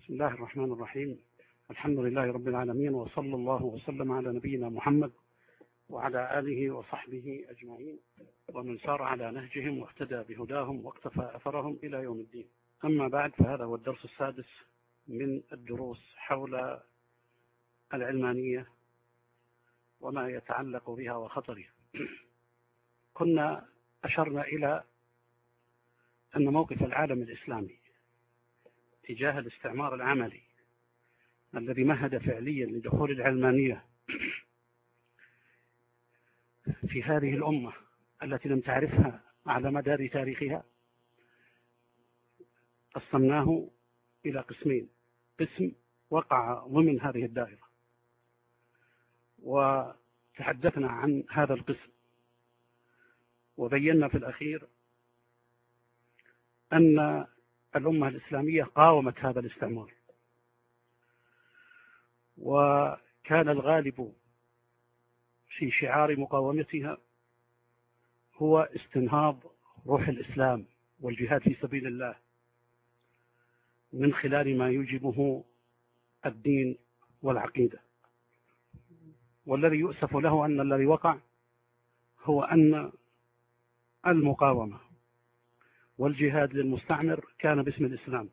بسم الله الرحمن الرحيم. الحمد لله رب العالمين، وصلى الله وسلم على نبينا محمد وعلى آله وصحبه أجمعين، ومن سار على نهجهم واهتدى بهداهم واقتفى أثرهم إلى يوم الدين. أما بعد، فهذا هو الدرس السادس من الدروس حول العلمانية وما يتعلق بها وخطرها. كنا أشرنا إلى أن موقف العالم الإسلامي تجاه الاستعمار العملي الذي مهد فعليا لدخول العلمانية في هذه الأمة التي لم تعرفها على مدار تاريخها قسمناه إلى قسمين: قسم وقع ضمن هذه الدائرة، وتحدثنا عن هذا القسم، وبينا في الأخير أن الأمة الإسلامية قاومت هذا الاستعمار، وكان الغالب في شعار مقاومتها هو استنهاض روح الإسلام والجهاد في سبيل الله من خلال ما يوجبه الدين والعقيدة. والذي يؤسف له أن الذي وقع هو أن المقاومة والجهاد للمستعمر كان باسم الإسلام،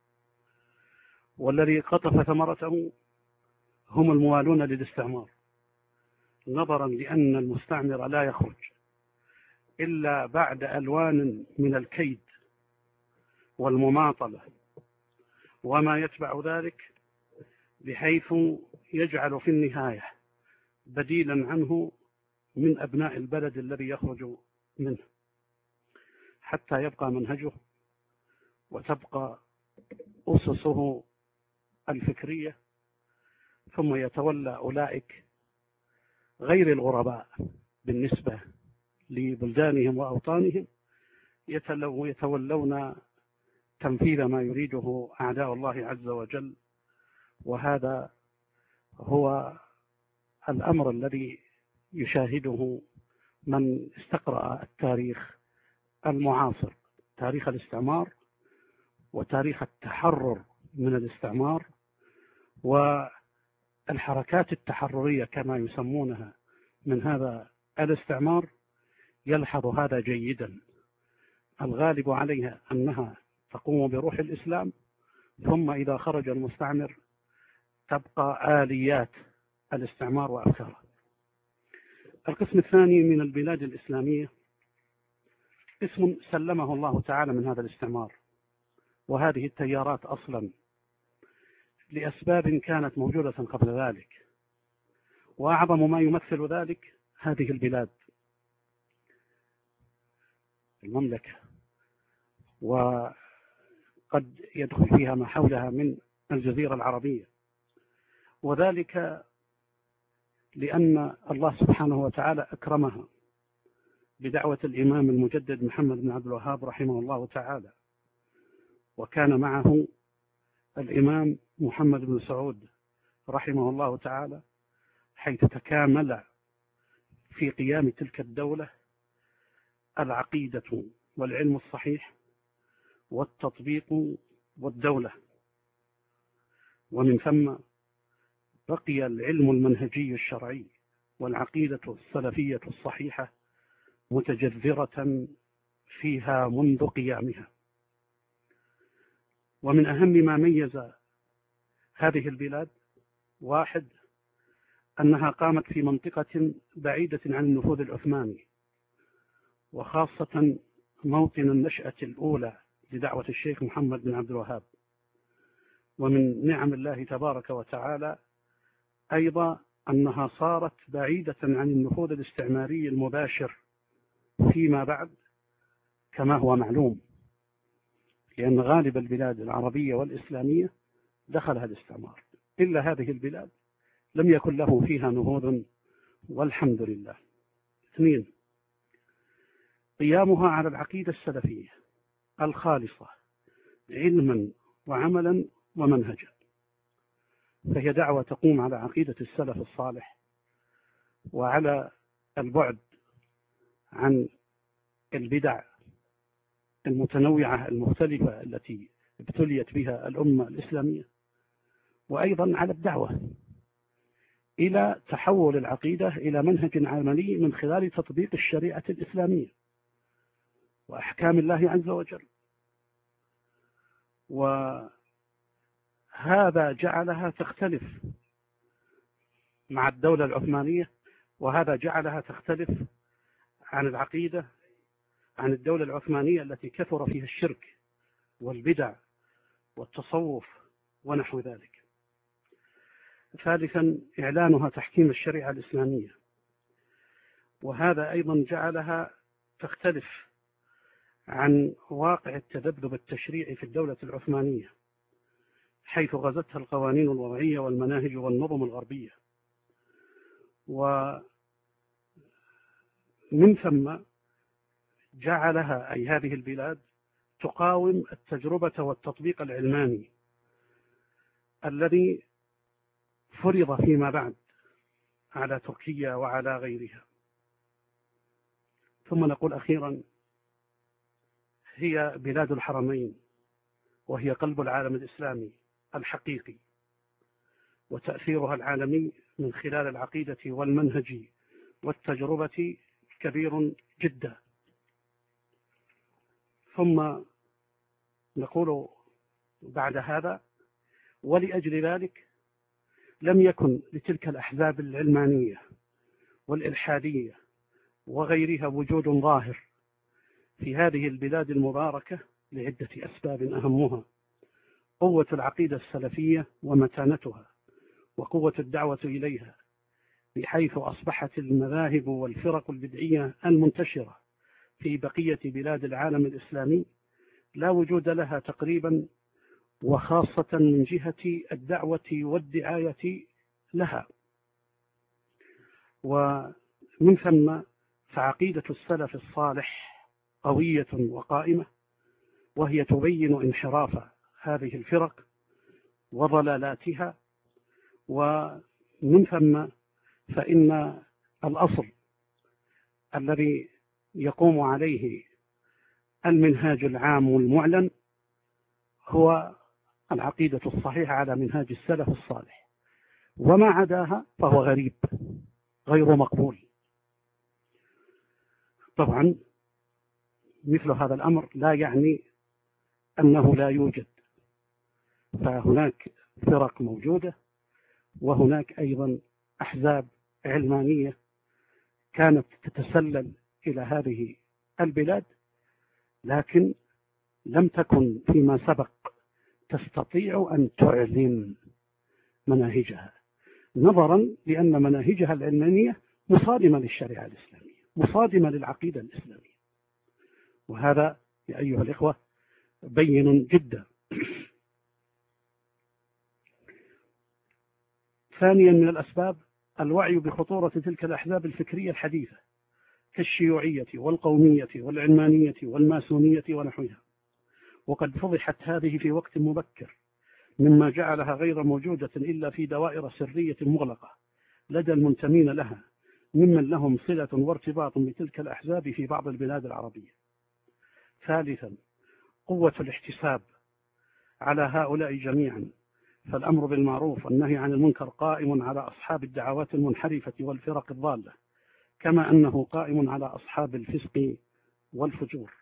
والذي قطف ثمرته هم الموالون للاستعمار، نظرا لأن المستعمر لا يخرج إلا بعد ألوان من الكيد والمماطلة وما يتبع ذلك، بحيث يجعل في النهاية بديلا عنه من أبناء البلد الذي يخرج منه، حتى يبقى منهجه وتبقى أسسه الفكرية، ثم يتولى أولئك غير الغرباء بالنسبة لبلدانهم وأوطانهم يتولون تنفيذ ما يريده أعداء الله عز وجل. وهذا هو الأمر الذي يشاهده من استقرأ التاريخ المعاصر، تاريخ الاستعمار وتاريخ التحرر من الاستعمار والحركات التحررية كما يسمونها من هذا الاستعمار. يلحظ هذا جيدا. الغالب عليها أنها تقوم بروح الإسلام، ثم إذا خرج المستعمر تبقى آليات الاستعمار وأفكاره. القسم الثاني من البلاد الإسلامية اسم سلمه الله تعالى من هذا الاستعمار وهذه التيارات أصلا لأسباب كانت موجودة قبل ذلك، وأعظم ما يمثل ذلك هذه البلاد، المملكة، وقد يدخل فيها ما حولها من الجزيرة العربية، وذلك لأن الله سبحانه وتعالى أكرمها بدعوة الإمام المجدد محمد بن عبد الوهاب رحمه الله تعالى، وكان معه الإمام محمد بن سعود رحمه الله تعالى، حيث تكامل في قيام تلك الدولة العقيدة والعلم الصحيح والتطبيق والدولة، ومن ثم بقي العلم المنهجي الشرعي والعقيدة السلفية الصحيحة متجذرة فيها منذ قيامها. ومن أهم ما ميز هذه البلاد: واحد، أنها قامت في منطقة بعيدة عن النفوذ العثماني، وخاصة موطن النشأة الأولى لدعوة الشيخ محمد بن عبد الوهاب. ومن نعم الله تبارك وتعالى أيضا أنها صارت بعيدة عن النفوذ الاستعماري المباشر فيما بعد كما هو معلوم، لأن غالب البلاد العربية والإسلامية دخلها الاستعمار، إلا هذه البلاد لم يكن له فيها نفوذ والحمد لله. اثنين، قيامها على العقيدة السلفية الخالصة علما وعملا ومنهجا، فهي دعوة تقوم على عقيدة السلف الصالح وعلى البعد عن البدع المتنوعة المختلفة التي ابتليت بها الأمة الإسلامية، وأيضا على الدعوة إلى تحول العقيدة إلى منهج عملي من خلال تطبيق الشريعة الإسلامية وأحكام الله عز وجل. وهذا جعلها تختلف مع الدولة العثمانية، وهذا جعلها تختلف عن العقيدة عن الدولة العثمانية التي كثر فيها الشرك والبدع والتصوف ونحو ذلك. ثالثا، إعلانها تحكيم الشريعة الإسلامية، وهذا أيضا جعلها تختلف عن واقع التذبذب التشريعي في الدولة العثمانية، حيث غزتها القوانين الوضعية والمناهج والنظم الغربية. ومن ثم جعلها أي هذه البلاد تقاوم التجربة والتطبيق العلماني الذي فرض فيما بعد على تركيا وعلى غيرها. ثم نقول أخيرا، هي بلاد الحرمين، وهي قلب العالم الإسلامي الحقيقي، وتأثيرها العالمي من خلال العقيدة والمنهج والتجربة كبير جدا. ثم نقول بعد هذا: ولأجل ذلك لم يكن لتلك الأحزاب العلمانية والإلحادية وغيرها وجود ظاهر في هذه البلاد المباركة لعدة أسباب، أهمها قوة العقيدة السلفية ومتانتها وقوة الدعوة إليها، بحيث أصبحت المذاهب والفرق البدعية المنتشرة في بقية بلاد العالم الإسلامي لا وجود لها تقريبا، وخاصة من جهة الدعوة والدعاية لها. ومن ثم فعقيدة السلف الصالح قوية وقائمة، وهي تبين انحراف هذه الفرق وضلالاتها. ومن ثم فإن الأصل الذي يقوم عليه المنهاج العام والمعلن هو العقيدة الصحيحة على منهاج السلف الصالح، وما عداها فهو غريب غير مقبول. طبعا مثل هذا الأمر لا يعني أنه لا يوجد، فهناك فرق موجودة، وهناك أيضا أحزاب علمانية كانت تتسلل إلى هذه البلاد، لكن لم تكن فيما سبق تستطيع أن تعلن مناهجها، نظرا لأن مناهجها العلمانية مصادمة للشريعة الإسلامية، مصادمة للعقيدة الإسلامية، وهذا يا أيها الإخوة بين جدا. ثانيا من الأسباب الوعي بخطورة تلك الأحزاب الفكرية الحديثة كالشيوعية والقومية والعلمانية والماسونية ونحوها، وقد فضحت هذه في وقت مبكر، مما جعلها غير موجودة إلا في دوائر سرية مغلقة لدى المنتمين لها ممن لهم صلة وارتباط بتلك الأحزاب في بعض البلاد العربية. ثالثا، قوة الاحتساب على هؤلاء جميعا، فالأمر بالمعروف والنهي عن المنكر قائم على أصحاب الدعوات المنحرفة والفرق الضالة، كما أنه قائم على أصحاب الفسق والفجور.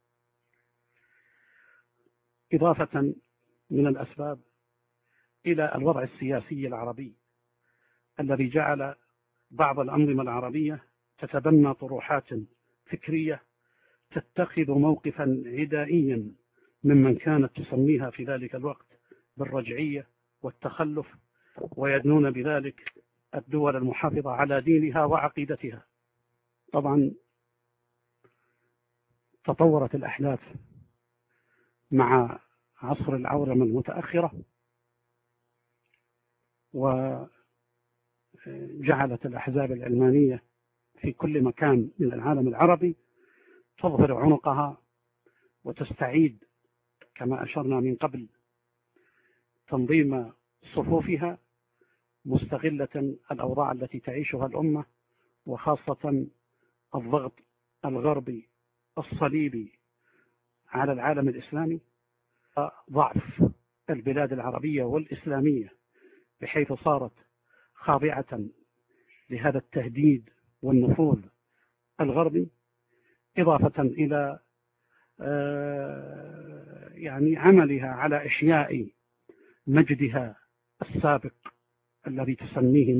إضافة من الأسباب إلى الوضع السياسي العربي الذي جعل بعض الأنظمة العربية تتبنى طروحات فكرية تتخذ موقفا عدائيا ممن كانت تسميها في ذلك الوقت بالرجعية والتخلف، ويدنون بذلك الدول المحافظة على دينها وعقيدتها. طبعا تطورت الأحداث مع عصر العولمة المتأخرة، وجعلت الأحزاب العلمانية في كل مكان من العالم العربي تظهر عنقها وتستعيد كما أشرنا من قبل تنظيم صفوفها، مستغلة الأوضاع التي تعيشها الأمة، وخاصة الضغط الغربي الصليبي على العالم الإسلامي، ضعف البلاد العربية والإسلامية بحيث صارت خاضعة لهذا التهديد والنفوذ الغربي، إضافة إلى يعني عملها على إحياء مجدها السابق الذي تسميه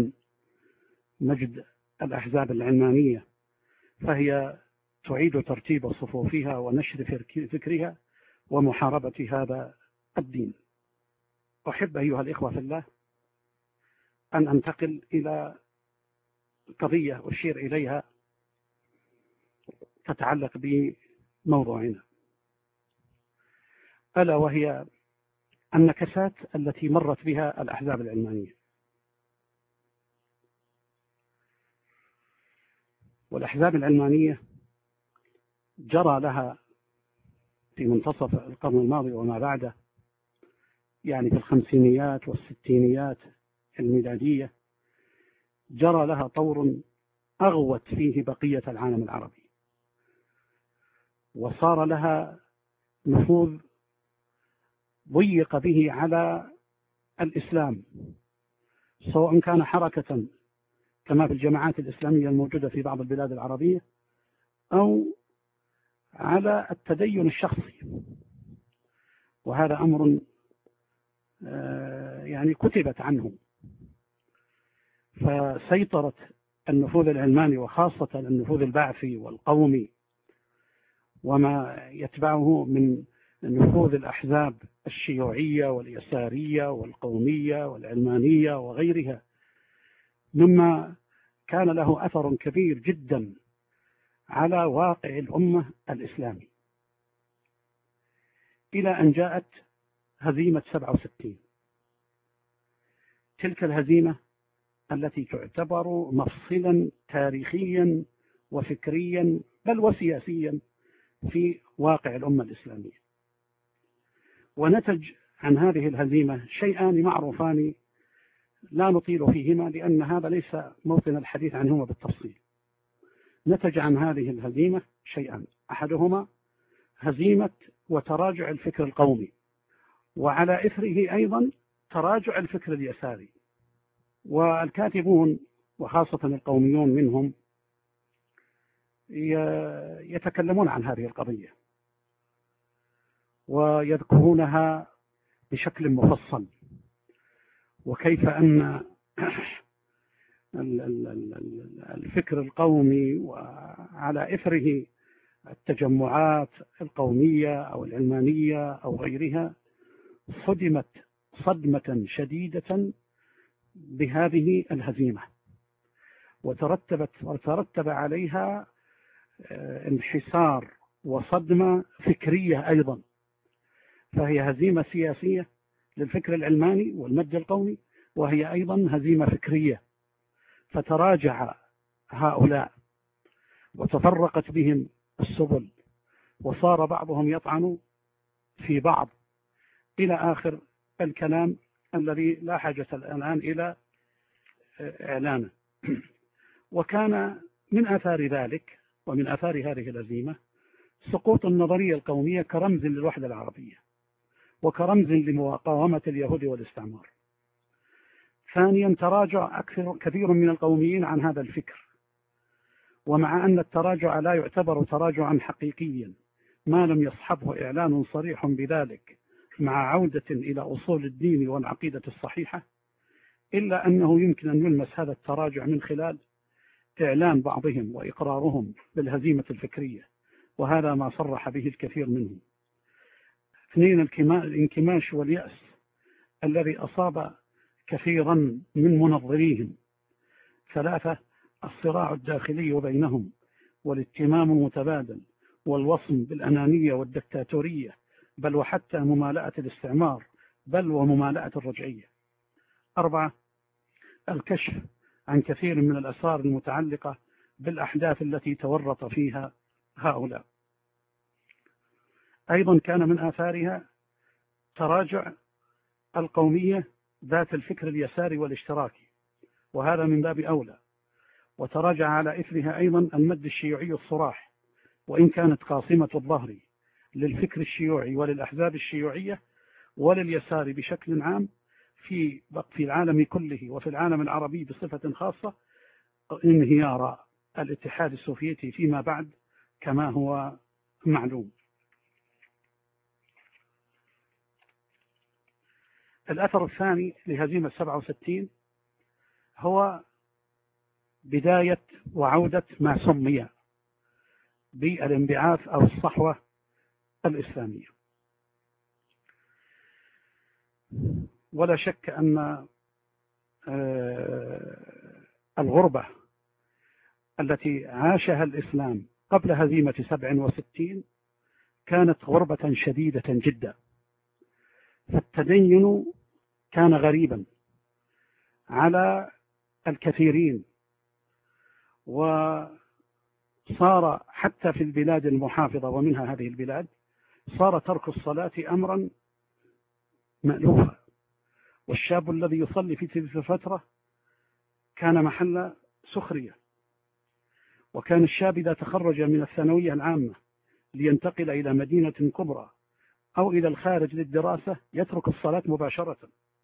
مجد الأحزاب العلمانية، فهي تعيد ترتيب صفوفها ونشر فكرها ومحاربة هذا الدين. أحب أيها الإخوة في الله أن أنتقل إلى قضية أشير إليها تتعلق بموضوعنا، ألا وهي النكسات التي مرت بها الأحزاب العلمانية. والأحزاب العلمانية جرى لها في منتصف القرن الماضي وما بعده، يعني في الخمسينيات والستينيات الميلادية، جرى لها طور أغوت فيه بقية العالم العربي، وصار لها نفوذ ضيق به على الإسلام، سواء كان حركة كما في الجماعات الإسلامية الموجودة في بعض البلاد العربية، أو على التدين الشخصي. وهذا أمر يعني كتبت عنه. فسيطرت النفوذ العلماني، وخاصة النفوذ البعثي والقومي وما يتبعه من نفوذ الأحزاب الشيوعية واليسارية والقومية والعلمانية وغيرها، مما كان له أثر كبير جدا على واقع الأمة الإسلامي، إلى أن جاءت هزيمة 67. تلك الهزيمة التي تعتبر مفصلا تاريخيا وفكريا بل وسياسيا في واقع الأمة الإسلامية. ونتج عن هذه الهزيمة شيئان معروفان لا نطيل فيهما، لأن هذا ليس موطن الحديث عنهما بالتفصيل. نتج عن هذه الهزيمة شيئان، أحدهما هزيمة وتراجع الفكر القومي، وعلى إثره أيضا تراجع الفكر اليساري. والكاتبون وخاصة القوميون منهم يتكلمون عن هذه القضية ويذكرونها بشكل مفصل، وكيف أن الفكر القومي وعلى إثره التجمعات القومية أو العلمانية أو غيرها صدمت صدمة شديدة بهذه الهزيمة، وترتب عليها انحسار وصدمة فكرية أيضا. فهي هزيمة سياسية للفكر العلماني والمد القومي، وهي أيضا هزيمة فكرية. فتراجع هؤلاء وتفرقت بهم السبل، وصار بعضهم يطعن في بعض، إلى آخر الكلام الذي لا حاجة الآن إلى إعلانه. وكان من آثار ذلك ومن آثار هذه الهزيمة سقوط النظرية القومية كرمز للوحدة العربية وكرمز لمقاومة اليهود والاستعمار. ثانيا، تراجع كثير من القوميين عن هذا الفكر، ومع أن التراجع لا يعتبر تراجعا حقيقيا ما لم يصحبه إعلان صريح بذلك مع عودة إلى أصول الدين والعقيدة الصحيحة، إلا أنه يمكن أن يلمس هذا التراجع من خلال إعلان بعضهم وإقرارهم بالهزيمة الفكرية، وهذا ما صرح به الكثير منهم. اثنين، الانكماش واليأس الذي أصاب كثيرا من منظريهم. ثلاثة، الصراع الداخلي بينهم والاتمام المتبادل والوصم بالأنانية والدكتاتورية، بل وحتى ممالأة الاستعمار، بل وممالأة الرجعية. أربعة، الكشف عن كثير من الأسرار المتعلقة بالأحداث التي تورط فيها هؤلاء. أيضا كان من آثارها تراجع القومية ذات الفكر اليساري والاشتراكي، وهذا من باب أولى. وتراجع على إثرها أيضا المد الشيوعي الصراح، وإن كانت قاصمة الظهر للفكر الشيوعي وللأحزاب الشيوعية ولليسار بشكل عام، في العالم كله وفي العالم العربي بصفة خاصة انهيار الاتحاد السوفيتي فيما بعد كما هو معلوم. الأثر الثاني لهزيمة 67 هو بداية وعودة ما سمي بالانبعاث أو الصحوة الإسلامية. ولا شك أن الغربة التي عاشها الإسلام قبل هزيمة 67 كانت غربة شديدة جدا، فالتدين كان غريبا على الكثيرين، وصار حتى في البلاد المحافظة ومنها هذه البلاد صار ترك الصلاة أمرا مألوفا، والشاب الذي يصلي في تلك الفترة كان محل سخرية. وكان الشاب إذا تخرج من الثانوية العامة لينتقل إلى مدينة كبرى أو إلى الخارج للدراسة يترك الصلاة مباشرة،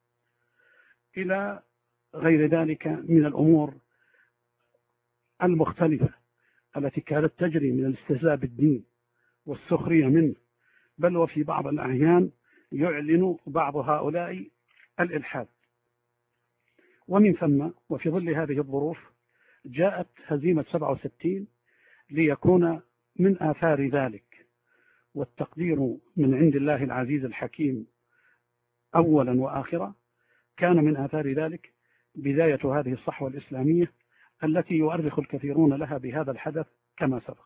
إلى غير ذلك من الأمور المختلفة التي كانت تجري من الاستهزاء بالدين والسخرية منه، بل وفي بعض الأحيان يعلن بعض هؤلاء الإلحاد. ومن ثم وفي ظل هذه الظروف جاءت هزيمة 67 ليكون من آثار ذلك، والتقدير من عند الله العزيز الحكيم أولا وآخرا، كان من آثار ذلك بداية هذه الصحوة الإسلامية التي يؤرخ الكثيرون لها بهذا الحدث كما سبق.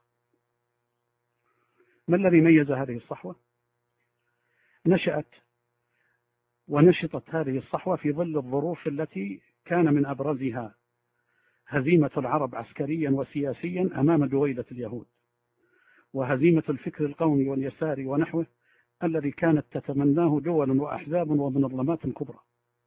ما الذي ميز هذه الصحوة؟ نشأت ونشطت هذه الصحوة في ظل الظروف التي كان من أبرزها هزيمة العرب عسكريا وسياسيا أمام دويلة اليهود، وهزيمة الفكر القومي واليساري ونحوه الذي كانت تتمناه دول وأحزاب ومنظمات كبرى.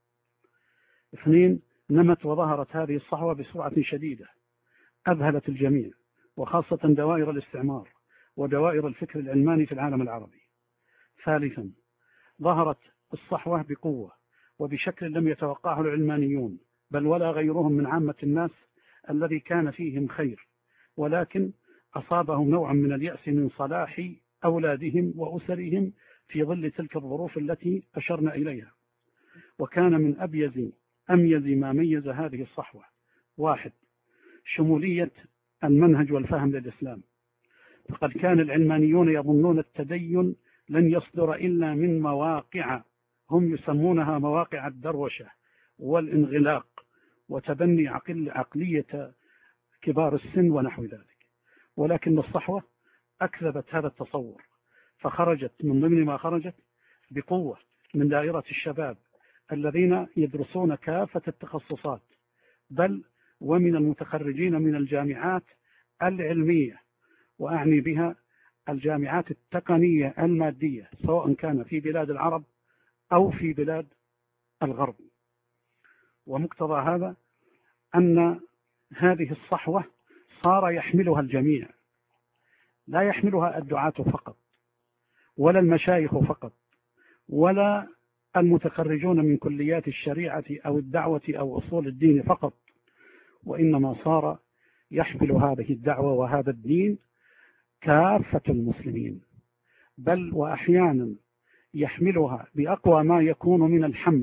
2. نمت وظهرت هذه الصحوة بسرعة شديدة أذهلت الجميع، وخاصة دوائر الاستعمار ودوائر الفكر العلماني في العالم العربي. 3. ظهرت الصحوة بقوة وبشكل لم يتوقعه العلمانيون بل ولا غيرهم من عامة الناس الذي كان فيهم خير، ولكن أصابهم نوع من اليأس من صلاح أولادهم وأسرهم في ظل تلك الظروف التي أشرنا إليها. وكان من أميز ما ميز هذه الصحوة: 1. شمولية المنهج والفهم للإسلام، فقد كان العلمانيون يظنون التدين لن يصدر إلا من مواقع هم يسمونها مواقع الدروشة والانغلاق وتبني عقلية كبار السن ونحو ذلك، ولكن الصحوة أكذبت هذا التصور، فخرجت من ضمن ما خرجت بقوة من دائرة الشباب الذين يدرسون كافة التخصصات، بل ومن المتخرجين من الجامعات العلمية، وأعني بها الجامعات التقنية المادية، سواء كان في بلاد العرب أو في بلاد الغرب. ومقتضى هذا أن هذه الصحوة صار يحملها الجميع، لا يحملها الدعاة فقط ولا المشايخ فقط ولا المتخرجون من كليات الشريعة أو الدعوة أو أصول الدين فقط، وإنما صار يحمل هذه الدعوة وهذا الدين كافة المسلمين، بل وأحيانا يحملها بأقوى ما يكون من الحمل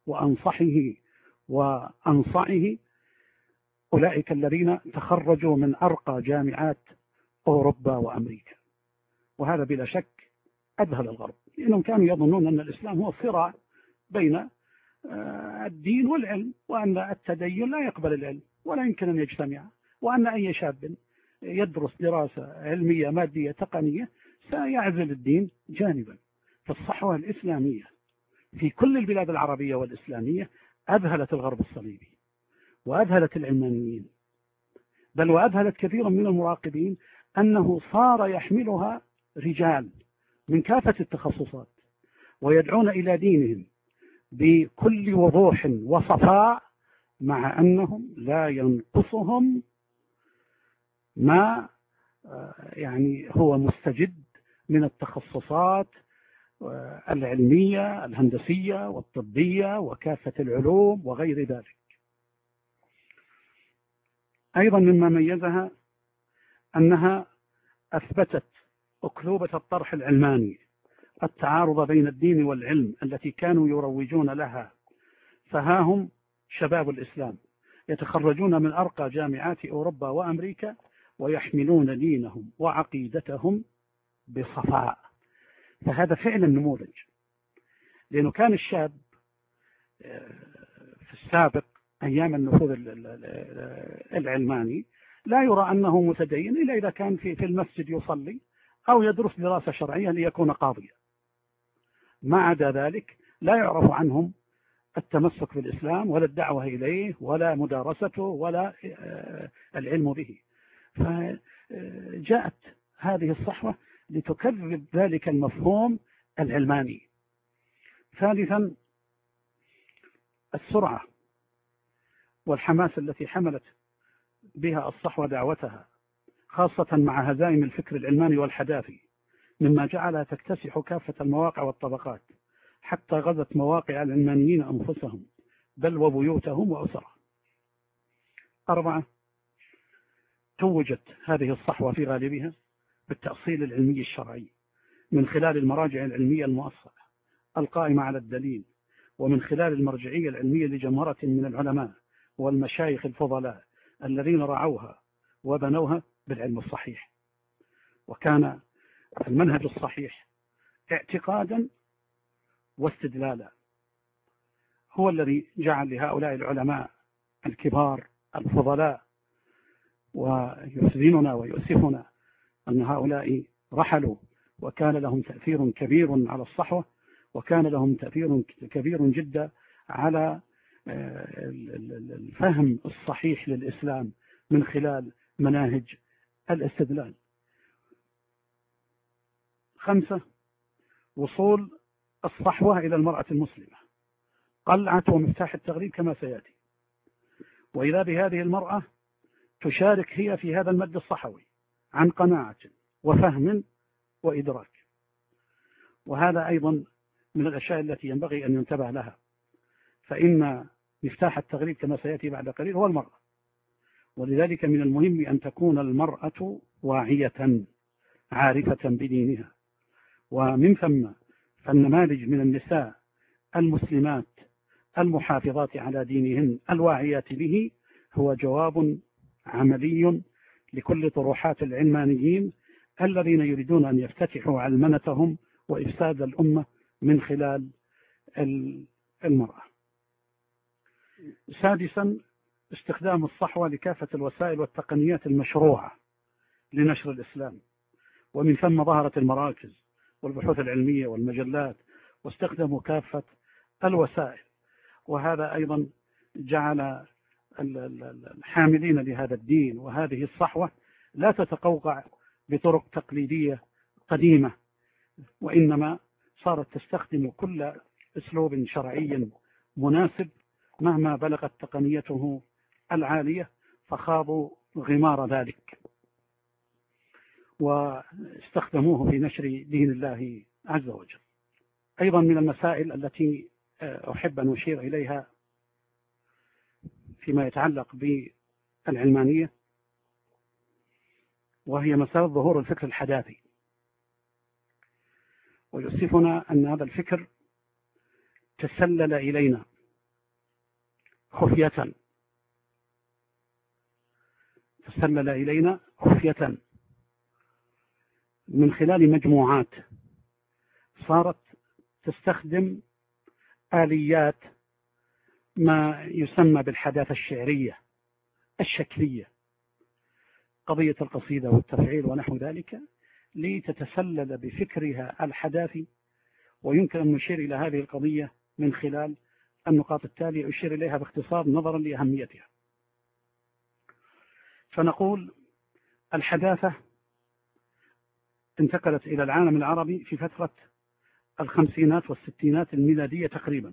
وأنصعه أولئك الذين تخرجوا من أرقى جامعات أوروبا وأمريكا. وهذا بلا شك أذهل الغرب، لأنهم كانوا يظنون أن الإسلام هو صراع بين الدين والعلم، وأن التدين لا يقبل العلم ولا يمكن أن يجتمع، وأن أي شاب يدرس دراسة علمية مادية تقنية سيعزل الدين جانبا. فالصحوة الإسلامية في كل البلاد العربية والإسلامية أذهلت الغرب الصليبي وأذهلت العلمانيين، بل وأذهلت كثيرا من المراقبين أنه صار يحملها رجال من كافة التخصصات ويدعون إلى دينهم بكل وضوح وصفاء، مع أنهم لا ينقصهم ما هو مستجد من التخصصات العلمية الهندسية والطبية وكافة العلوم وغير ذلك. أيضا مما ميزها أنها أثبتت أكذوبة الطرح العلماني، التعارض بين الدين والعلم التي كانوا يروجون لها. فها هم شباب الإسلام يتخرجون من أرقى جامعات أوروبا وأمريكا ويحملون دينهم وعقيدتهم بصفاء. فهذا فعلا نموذج، لأنه كان الشاب في السابق أيام النفوذ العلماني لا يرى أنه متدين إلا إذا كان في المسجد يصلي أو يدرس دراسة شرعية ليكون قاضيا. ما عدا ذلك لا يعرف عنهم التمسك بالإسلام ولا الدعوة إليه ولا مدارسته ولا العلم به. فجاءت هذه الصحوة لتكذب ذلك المفهوم العلماني. ثالثا، السرعة والحماس التي حملت بها الصحوة دعوتها، خاصة مع هزائم الفكر العلماني والحداثي، مما جعلها تكتسح كافة المواقع والطبقات حتى غزت مواقع العلمانيين أنفسهم بل وبيوتهم وأسرهم. 4، توجت هذه الصحوة في غالبها بالتأصيل العلمي الشرعي من خلال المراجع العلمية المؤصلة القائمة على الدليل، ومن خلال المرجعية العلمية لجمهرة من العلماء والمشايخ الفضلاء الذين رعوها وبنوها بالعلم الصحيح. وكان المنهج الصحيح اعتقادا واستدلالا هو الذي جعل لهؤلاء العلماء الكبار الفضلاء، ويحزننا ويؤسفنا أن هؤلاء رحلوا، وكان لهم تأثير كبير على الصحوة، وكان لهم تأثير كبير جدا على الفهم الصحيح للإسلام من خلال مناهج الاستدلال. 5، وصول الصحوة إلى المرأة المسلمة، قلعة ومفتاح التغريب كما سيأتي. وإذا بهذه المرأة تشارك هي في هذا المد الصحوي عن قناعة وفهم وإدراك. وهذا أيضا من الأشياء التي ينبغي أن ينتبه لها، فإن مفتاح التغريب كما سيأتي بعد قليل هو المرأة. ولذلك من المهم أن تكون المرأة واعية عارفة بدينها. ومن ثم فالنماذج من النساء المسلمات المحافظات على دينهن الواعيات به هو جواب عملي لكل طروحات العلمانيين الذين يريدون أن يفتتحوا علمنتهم وإفساد الأمة من خلال المرأة. 6، استخدام الصحوة لكافة الوسائل والتقنيات المشروعة لنشر الإسلام، ومن ثم ظهرت المراكز والبحوث العلمية والمجلات، واستخدموا كافة الوسائل. وهذا أيضا جعل الحاملين لهذا الدين وهذه الصحوة لا تتقوقع بطرق تقليدية قديمة، وإنما صارت تستخدم كل أسلوب شرعي مناسب مهما بلغت تقنيته العالية، فخاضوا غمار ذلك واستخدموه في نشر دين الله عز وجل. أيضا من المسائل التي أحب أن أشير إليها فيما يتعلق بالعلمانية، وهي مسألة ظهور الفكر الحداثي. ويؤسفنا أن هذا الفكر تسلل إلينا خفية، من خلال مجموعات صارت تستخدم آليات ما يسمى بالحداثة الشعرية الشكلية، قضية القصيدة والتفعيل ونحو ذلك، لتتسلل بفكرها الحداثي. ويمكن أن نشير إلى هذه القضية من خلال النقاط التالية أشير إليها باختصار نظرا لأهميتها. فنقول الحداثة انتقلت إلى العالم العربي في فترة الخمسينات والستينات الميلادية تقريبا،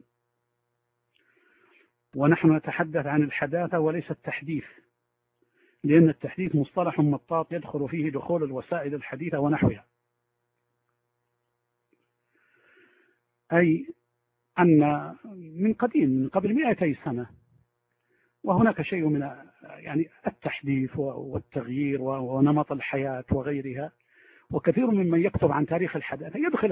ونحن نتحدث عن الحداثة وليس التحديث، لأن التحديث مصطلح مطاط يدخل فيه دخول الوسائل الحديثة ونحوها. أي أن من قديم، من قبل 200 سنة، وهناك شيء من يعني التحديث والتغيير ونمط الحياة وغيرها، وكثير ممن يكتب عن تاريخ الحداثة يدخل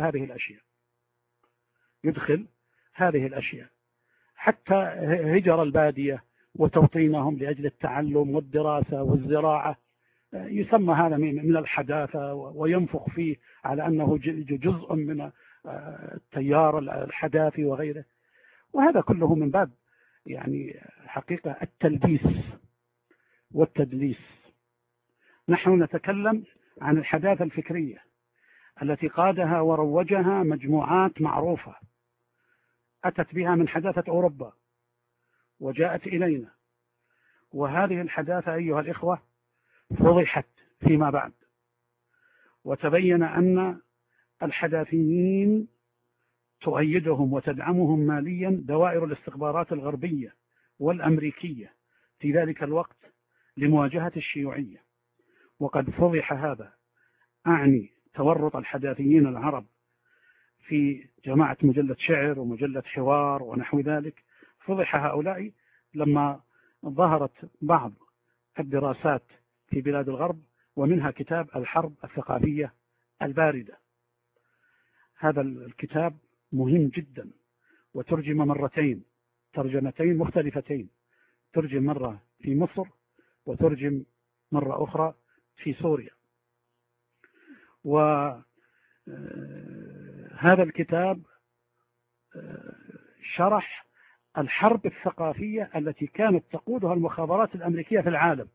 هذه الأشياء حتى هجر البادية وتوطينهم لأجل التعلم والدراسة والزراعة، يسمى هذا من الحداثة، وينفخ فيه على أنه جزء من التيار الحداثي وغيره. وهذا كله من باب يعني حقيقة التلبيس والتدليس. نحن نتكلم عن الحداثة الفكرية التي قادها وروجها مجموعات معروفة أتت بها من حداثة أوروبا وجاءت إلينا، وهذه الحداثة أيها الإخوة فضحت فيما بعد، وتبين أن الحداثيين تؤيدهم وتدعمهم ماليا دوائر الاستخبارات الغربية والأمريكية في ذلك الوقت لمواجهة الشيوعية. وقد فضح هذا، أعني تورط الحداثيين العرب في جماعة مجلة شعر ومجلة حوار ونحو ذلك. فضح هؤلاء لما ظهرت بعض الدراسات في بلاد الغرب، ومنها كتاب الحرب الثقافية الباردة. هذا الكتاب مهم جدا، وترجم مرتين، ترجمتين مختلفتين، ترجم مرة في مصر وترجم مرة أخرى في سوريا. وهذا الكتاب شرح الحرب الثقافية التي كانت تقودها المخابرات الأمريكية في العالم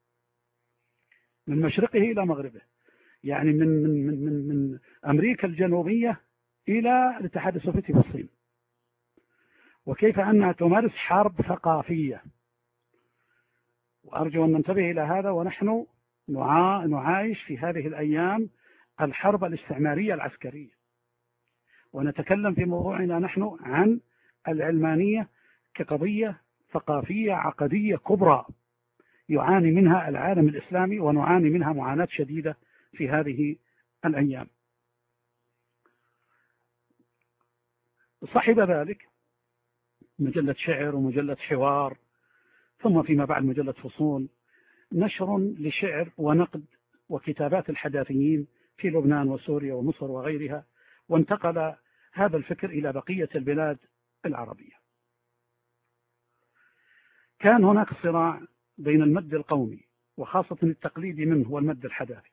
من مشرقه إلى مغربه، يعني من أمريكا الجنوبية إلى الاتحاد السوفيتي في الصين، وكيف أنها تمارس حرب ثقافية. وأرجو أن ننتبه إلى هذا، ونحن نعايش في هذه الأيام الحرب الاستعمارية العسكرية، ونتكلم في موضوعنا نحن عن العلمانية كقضية ثقافية عقدية كبرى يعاني منها العالم الإسلامي، ونعاني منها معاناة شديدة في هذه الأيام. صحب ذلك مجلة شعر ومجلة حوار، ثم فيما بعد مجلة فصول، نشر لشعر ونقد وكتابات الحداثيين في لبنان وسوريا ومصر وغيرها، وانتقل هذا الفكر إلى بقية البلاد العربية. كان هناك صراع بين المد القومي وخاصة التقليدي منه والمد الحداثي،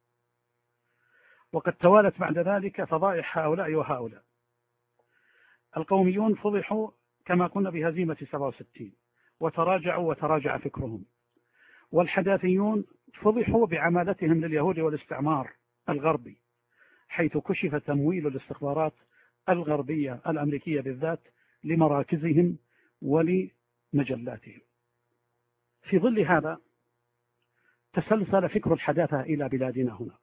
وقد توالت بعد ذلك فضائح هؤلاء وهؤلاء. القوميون فضحوا كما كنا بهزيمة 67 وتراجعوا وتراجع فكرهم، والحداثيون فضحوا بعمالتهم لليهود والاستعمار الغربي، حيث كشف تمويل الاستخبارات الغربية الأمريكية بالذات لمراكزهم ولمجلاتهم. في ظل هذا تسلسل فكر الحداثة إلى بلادنا هنا،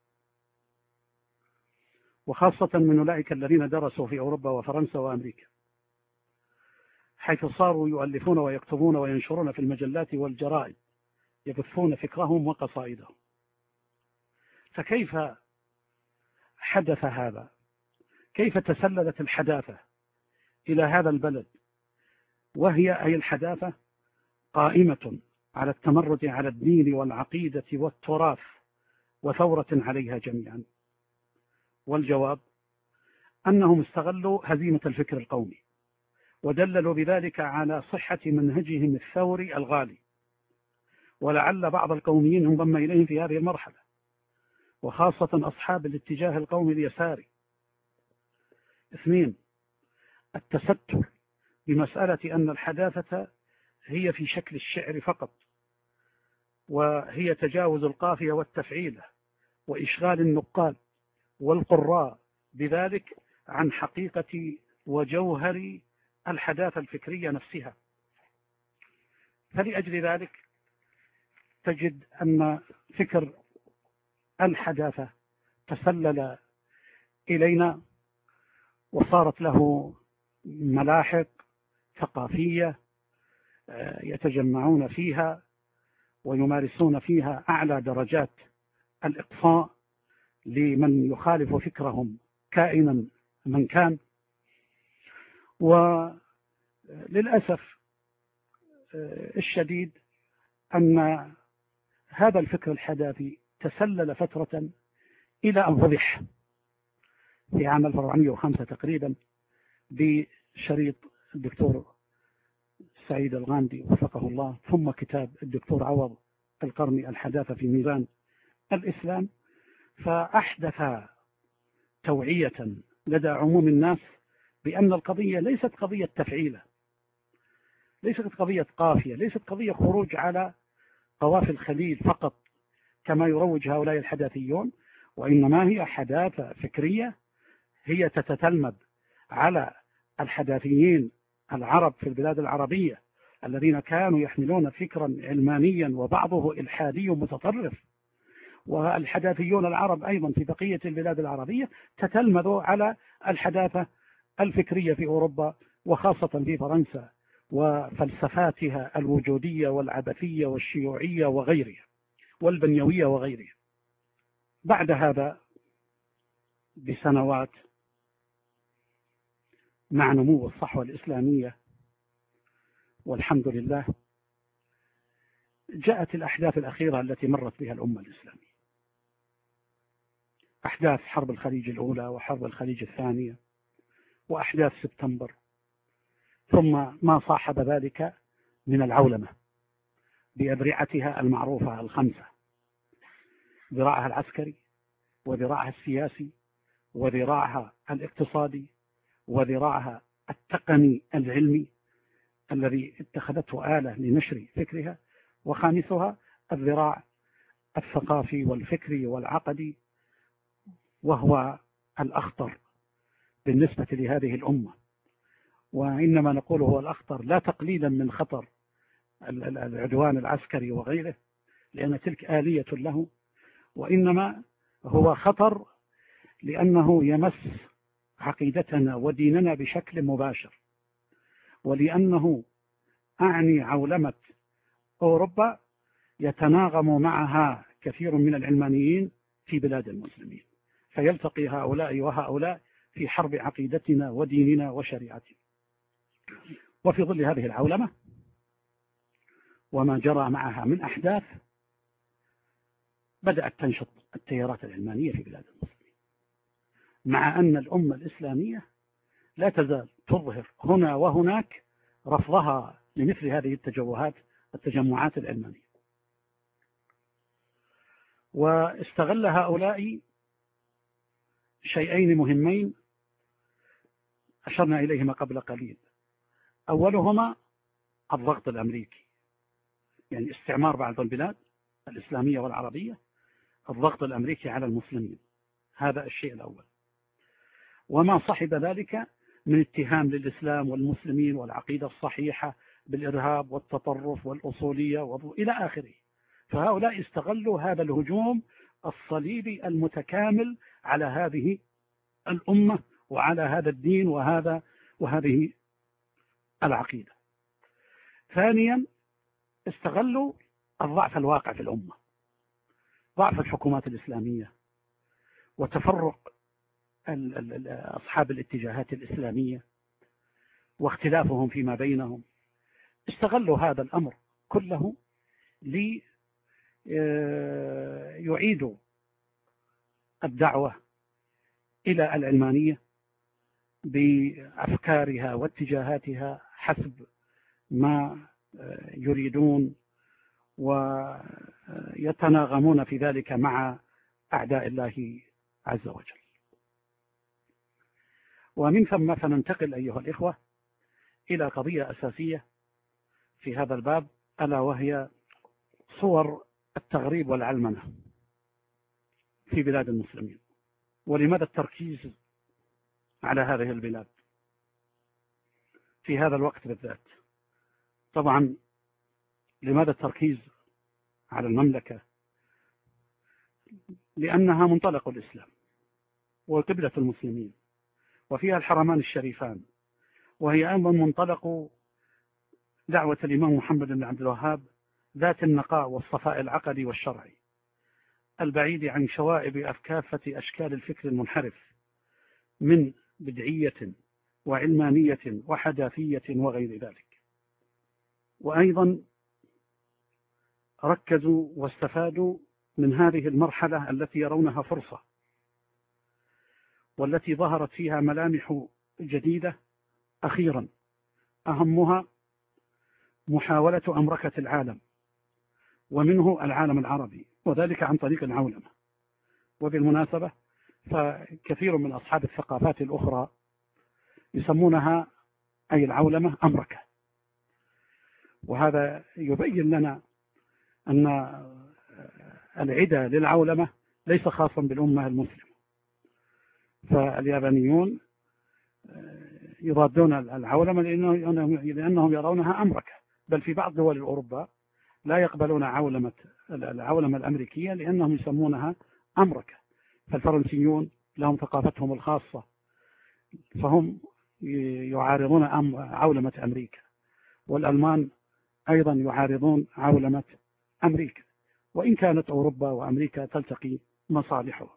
وخاصة من أولئك الذين درسوا في أوروبا وفرنسا وأمريكا، حيث صاروا يؤلفون ويكتبون وينشرون في المجلات والجرائد، يبثون فكرهم وقصائدهم. فكيف حدث هذا؟ كيف تسللت الحداثة إلى هذا البلد، وهي أي الحداثة قائمة على التمرد على الدين والعقيدة والتراث وثورة عليها جميعا؟ والجواب أنهم استغلوا هزيمة الفكر القومي، ودللوا بذلك على صحة منهجهم الثوري الغالي، ولعل بعض القوميين انضم إليهم في هذه المرحلة، وخاصة أصحاب الاتجاه القومي اليساري. 2. التستر بمسألة أن الحداثة هي في شكل الشعر فقط، وهي تجاوز القافية والتفعيلة وإشغال النقال والقراء بذلك عن حقيقة وجوهر الحداثة الفكرية نفسها. فلأجل ذلك تجد أن فكر الحداثة تسلل إلينا، وصارت له ملاحق ثقافية يتجمعون فيها ويمارسون فيها أعلى درجات الإقصاء لمن يخالف فكرهم كائنا من كان. وللأسف الشديد أن هذا الفكر الحداثي تسلل فترة إلى أن فضح في عام 1405 تقريبا بشريط الدكتور سعيد الغامدي وفقه الله، ثم كتاب الدكتور عوض القرني الحداثة في ميزان الإسلام، فأحدث توعية لدى عموم الناس بأن القضية ليست قضية تفعيلة، ليست قضية قافية، ليست قضية خروج على قوافي الخليل فقط كما يروج هؤلاء الحداثيون، وإنما هي حداثة فكرية هي تتتلمذ على الحداثيين العرب في البلاد العربية الذين كانوا يحملون فكرا علمانيا وبعضه إلحادي متطرف، والحداثيون العرب أيضا في بقية البلاد العربية تتلمذوا على الحداثة الفكرية في أوروبا وخاصة في فرنسا وفلسفاتها الوجودية والعبثية والشيوعية وغيرها والبنيوية وغيرها. بعد هذا بسنوات مع نمو الصحوة الإسلامية والحمد لله جاءت الأحداث الأخيرة التي مرت بها الأمة الإسلامية، أحداث حرب الخليج الأولى وحرب الخليج الثانية وأحداث سبتمبر، ثم ما صاحب ذلك من العولمة بأذرعتها المعروفة الخمسة: ذراعها العسكري، وذراعها السياسي، وذراعها الاقتصادي، وذراعها التقني العلمي الذي اتخذته آلة لنشر فكرها، وخامسها الذراع الثقافي والفكري والعقدي، وهو الأخطر بالنسبة لهذه الأمة. وإنما نقول هو الأخطر لا تقليلا من خطر العدوان العسكري وغيره، لأن تلك آلية له، وإنما هو خطر لأنه يمس عقيدتنا وديننا بشكل مباشر، ولأنه أعني عولمة أوروبا يتناغم معها كثير من العلمانيين في بلاد المسلمين، فيلتقي هؤلاء وهؤلاء في حرب عقيدتنا وديننا وشريعتنا. وفي ظل هذه العولمة وما جرى معها من أحداث بدأت تنشط التيارات العلمانية في بلاد المسلمين، مع أن الأمة الإسلامية لا تزال تظهر هنا وهناك رفضها لمثل هذه التجمعات العلمانية. واستغل هؤلاء شيئين مهمين أشرنا إليهما قبل قليل، أولهما الضغط الأمريكي، يعني استعمار بعض البلاد الإسلامية والعربية، الضغط الأمريكي على المسلمين، هذا الشيء الأول، وما صحب ذلك من اتهام للإسلام والمسلمين والعقيدة الصحيحة بالإرهاب والتطرف والأصولية إلى آخره. فهؤلاء استغلوا هذا الهجوم الصليبي المتكامل على هذه الأمة وعلى هذا الدين وهذه العقيدة. ثانيا استغلوا الضعف الواقع في الأمة، ضعف الحكومات الإسلامية وتفرق أصحاب الاتجاهات الإسلامية واختلافهم فيما بينهم، استغلوا هذا الأمر كله ليعيدوا الدعوة إلى العلمانية بأفكارها واتجاهاتها حسب ما يريدون، ويتناغمون في ذلك مع أعداء الله عز وجل. ومن ثم فننتقل أيها الإخوة إلى قضية أساسية في هذا الباب، ألا وهي صور التغريب والعلمنة في بلاد المسلمين. ولماذا التركيز على هذه البلاد في هذا الوقت بالذات؟ طبعا لماذا التركيز على المملكة؟ لأنها منطلق الإسلام وقبلة المسلمين، وفيها الحرمان الشريفان، وهي أيضا منطلق دعوة الإمام محمد بن عبد الوهاب ذات النقاء والصفاء العقدي والشرعي البعيد عن شوائب كافة أشكال الفكر المنحرف من بدعية وعلمانية وحداثية وغير ذلك. وأيضا ركزوا واستفادوا من هذه المرحلة التي يرونها فرصة، والتي ظهرت فيها ملامح جديدة أخيرا، أهمها محاولة أمركة العالم، ومنه العالم العربي، وذلك عن طريق العولمة. وبالمناسبة فكثير من أصحاب الثقافات الأخرى يسمونها أي العولمة أمركة، وهذا يبين لنا أن العدى للعولمة ليس خاصا بالأمة المسلمة. فاليابانيون يضادون العولمة لأنهم يرونها أمركة، بل في بعض دول أوروبا لا يقبلون العولمة الأمريكية لأنهم يسمونها أمركة. فالفرنسيون لهم ثقافتهم الخاصة، فهم يعارضون عولمة أمريكا، والألمان أيضا يعارضون عولمة أمريكا، وإن كانت أوروبا وأمريكا تلتقي مصالحها.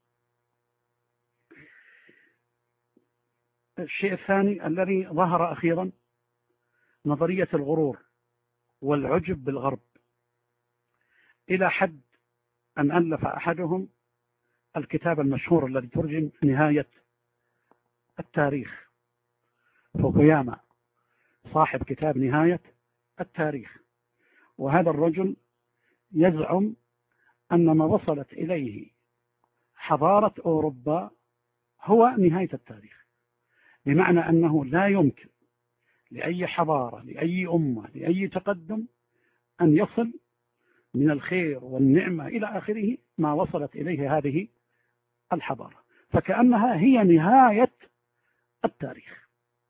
الشيء الثاني الذي ظهر أخيرا نظرية الغرور والعجب بالغرب، إلى حد أن ألف أحدهم الكتاب المشهور الذي ترجم نهاية التاريخ، فوكوياما، صاحب كتاب نهاية التاريخ. وهذا الرجل يزعم أن ما وصلت إليه حضارة أوروبا هو نهاية التاريخ، بمعنى أنه لا يمكن لأي حضارة، لأي أمة، لأي تقدم أن يصل من الخير والنعمة إلى آخره ما وصلت إليه هذه الحضارة، فكأنها هي نهاية التاريخ.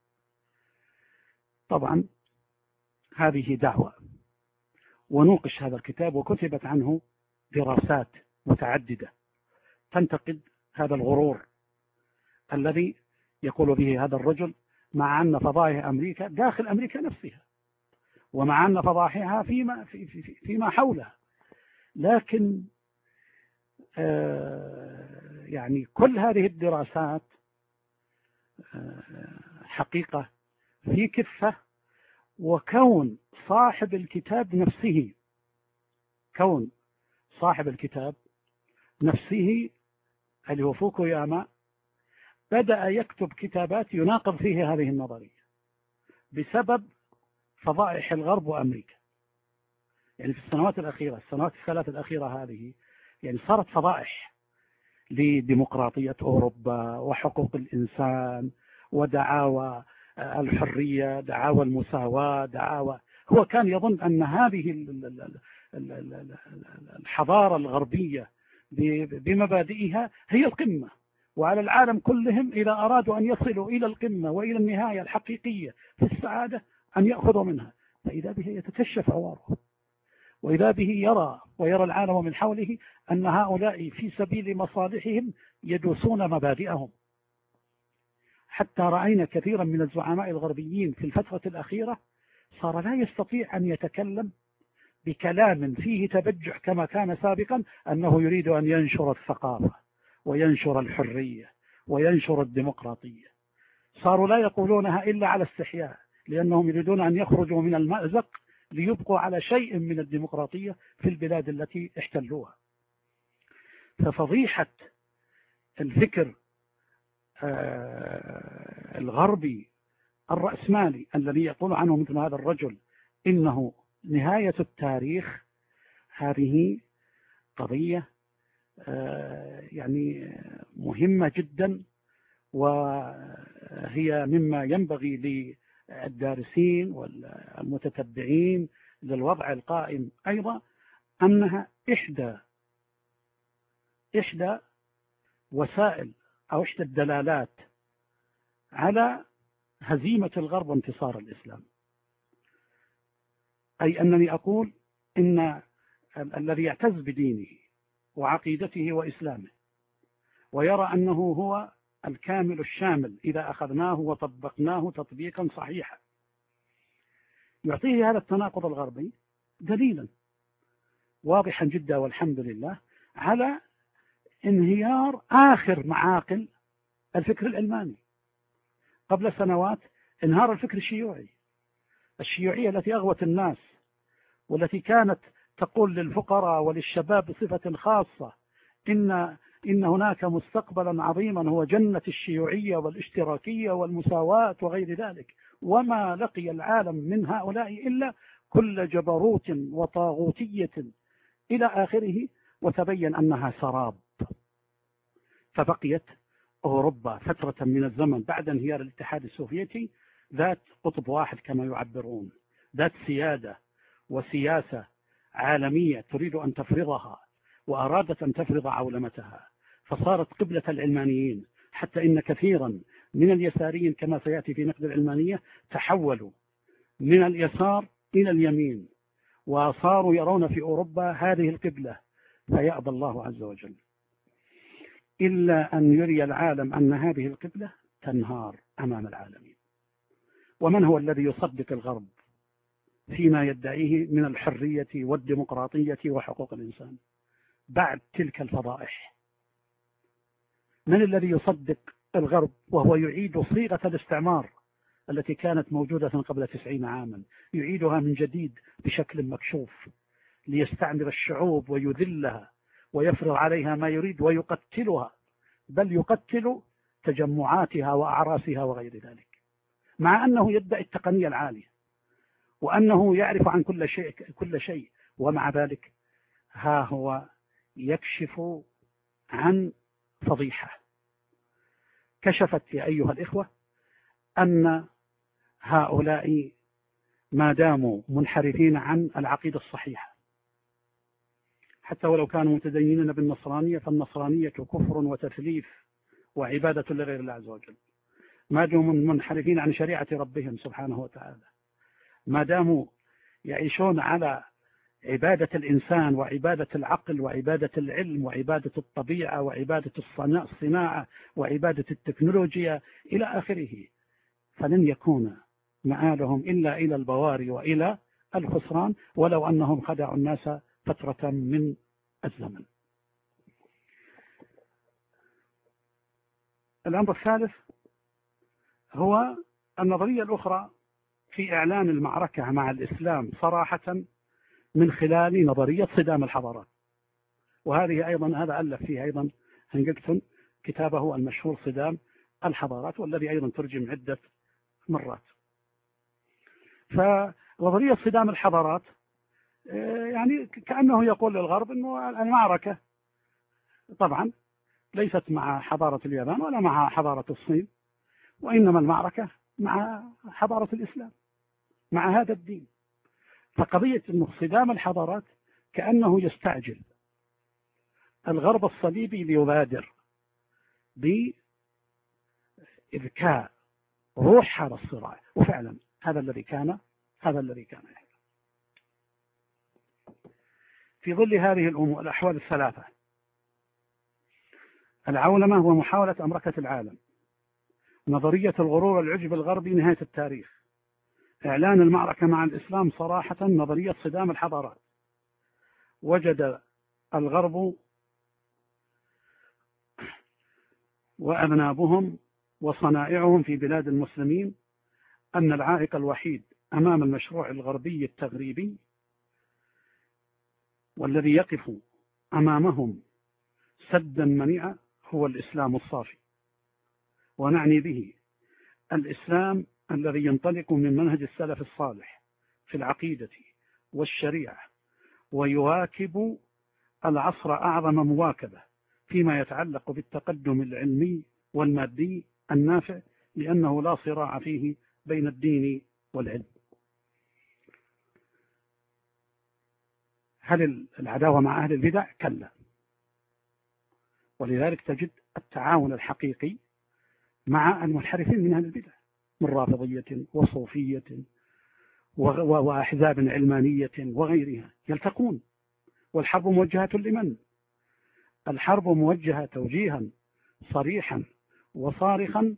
طبعا هذه دعوة، ونوقش هذا الكتاب وكتبت عنه دراسات متعددة تنتقد هذا الغرور الذي يقول به هذا الرجل، مع أن فضائح أمريكا داخل أمريكا نفسها، ومع أن فضائحها فيما حولها. لكن يعني كل هذه الدراسات حقيقة في كفة، وكون صاحب الكتاب نفسه، كون صاحب الكتاب نفسه اللي هو فوكوياما بدأ يكتب كتابات يناقض فيه هذه النظرية بسبب فضائح الغرب وأمريكا. يعني في السنوات الأخيرة، السنوات الثلاث الأخيرة هذه، يعني صارت فضائح لديمقراطية أوروبا وحقوق الإنسان ودعاوى الحرية، دعاوى المساواة، دعاوى. هو كان يظن أن هذه الحضارة الغربية بمبادئها هي القمة، وعلى العالم كلهم إذا أرادوا أن يصلوا إلى القمة وإلى النهاية الحقيقية في السعادة أن يأخذوا منها، فإذا به يتكشف عواره، وإذا به يرى العالم من حوله أن هؤلاء في سبيل مصالحهم يدوسون مبادئهم. حتى رأينا كثيرا من الزعماء الغربيين في الفترة الأخيرة صار لا يستطيع أن يتكلم بكلام فيه تبجح كما كان سابقا، أنه يريد أن ينشر الثقافة وينشر الحرية وينشر الديمقراطية. صاروا لا يقولونها إلا على استحياء، لأنهم يريدون أن يخرجوا من المأزق ليبقوا على شيء من الديمقراطية في البلاد التي احتلوها. ففضيحة الفكر الغربي الرأسمالي الذي يقول عنه مثل هذا الرجل إنه نهاية التاريخ، هذه قضية يعني مهمة جدا، وهي مما ينبغي للدارسين والمتتبعين للوضع القائم أيضا، أنها إحدى وسائل أو إحدى الدلالات على هزيمة الغرب وانتصار الإسلام. أي أنني أقول إن الذي يعتز بدينه وعقيدته وإسلامه ويرى أنه هو الكامل الشامل إذا أخذناه وطبقناه تطبيقا صحيحا، يعطيه هذا التناقض الغربي دليلا واضحا جدا والحمد لله على انهيار آخر معاقل الفكر العلماني. قبل سنوات انهار الفكر الشيوعي، الشيوعية التي أغوت الناس، والتي كانت تقول للفقراء وللشباب بصفة خاصة إن هناك مستقبلا عظيما هو جنة الشيوعية والاشتراكية والمساواة وغير ذلك، وما لقي العالم من هؤلاء إلا كل جبروت وطاغوتية إلى آخره، وتبين أنها سراب. فبقيت أوروبا فترة من الزمن بعد انهيار الاتحاد السوفيتي ذات قطب واحد كما يعبرون، ذات سيادة وسياسة عالمية تريد أن تفرضها، وأرادت أن تفرض عولمتها، فصارت قبلة العلمانيين، حتى إن كثيرا من اليساريين كما سيأتي في نقد العلمانية تحولوا من اليسار إلى اليمين، وصاروا يرون في أوروبا هذه القبلة، فيأبى الله عز وجل إلا أن يري العالم أن هذه القبلة تنهار أمام العالمين. ومن هو الذي يصدق الغرب فيما يدعيه من الحرية والديمقراطية وحقوق الإنسان بعد تلك الفضائح؟ من الذي يصدق الغرب وهو يعيد صيغة الاستعمار التي كانت موجودة قبل 90 عاما، يعيدها من جديد بشكل مكشوف ليستعمر الشعوب ويذلها ويفرض عليها ما يريد ويقتلها، بل يقتل تجمعاتها وأعراسها وغير ذلك، مع أنه يدعي التقنية العالية وأنه يعرف عن كل شيء، ومع ذلك ها هو يكشف عن فضيحة كشفت يا أيها الإخوة أن هؤلاء ما داموا منحرفين عن العقيدة الصحيحة، حتى ولو كانوا متدينين بالنصرانية، فالنصرانية كفر وتثليف وعبادة لغير الله عز وجل، ما داموا منحرفين عن شريعة ربهم سبحانه وتعالى، ما داموا يعيشون على عبادة الإنسان وعبادة العقل وعبادة العلم وعبادة الطبيعة وعبادة الصناعة وعبادة التكنولوجيا إلى آخره، فلن يكون مآلهم إلا إلى البوار وإلى الخسران، ولو أنهم خدعوا الناس فترة من الزمن. الأمر الثالث هو النظرية الأخرى في إعلان المعركة مع الإسلام صراحة من خلال نظرية صدام الحضارات، وهذه أيضا هذا ألف فيها أيضا هنجلتون كتابه المشهور صدام الحضارات، والذي أيضا ترجم عدة مرات. فنظرية صدام الحضارات يعني كأنه يقول للغرب أنه المعركة طبعا ليست مع حضارة اليابان ولا مع حضارة الصين، وإنما المعركة مع حضارة الإسلام، مع هذا الدين. فقضية أنه صدام الحضارات كأنه يستعجل الغرب الصليبي ليبادر بإذكاء روح هذا الصراع، وفعلا هذا الذي كان يحصل. في ظل هذه الأحوال الثلاثة، العولمة ومحاولة أمركة العالم، نظرية الغرور العجب الغربي نهاية التاريخ، إعلان المعركة مع الإسلام صراحة، نظرية صدام الحضارات، وجد الغرب وأذنابهم وصنائعهم في بلاد المسلمين أن العائق الوحيد أمام المشروع الغربي التغريبي والذي يقف أمامهم سدا منيعا هو الإسلام الصافي، ونعني به الإسلام الذي ينطلق من منهج السلف الصالح في العقيدة والشريعة، ويواكب العصر أعظم مواكبة فيما يتعلق بالتقدم العلمي والمادي النافع، لأنه لا صراع فيه بين الدين والعلم. هل العداوة مع أهل البدع؟ كلا، ولذلك تجد التعاون الحقيقي مع المنحرفين من أهل البدع من رافضية وصوفية وأحزاب علمانية وغيرها، يلتقون، والحرب موجهة لمن؟ الحرب موجهة توجيها صريحا وصارخا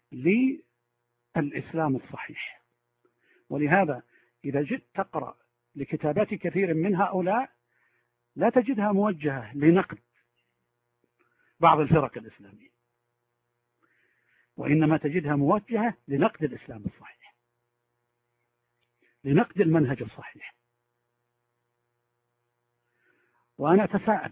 للإسلام الصحيح. ولهذا إذا جئت تقرأ لكتابات كثير من هؤلاء لا تجدها موجهة لنقد بعض الفرق الإسلامية، وإنما تجدها موجهة لنقد الإسلام الصحيح، لنقد المنهج الصحيح. وأنا أتساءل،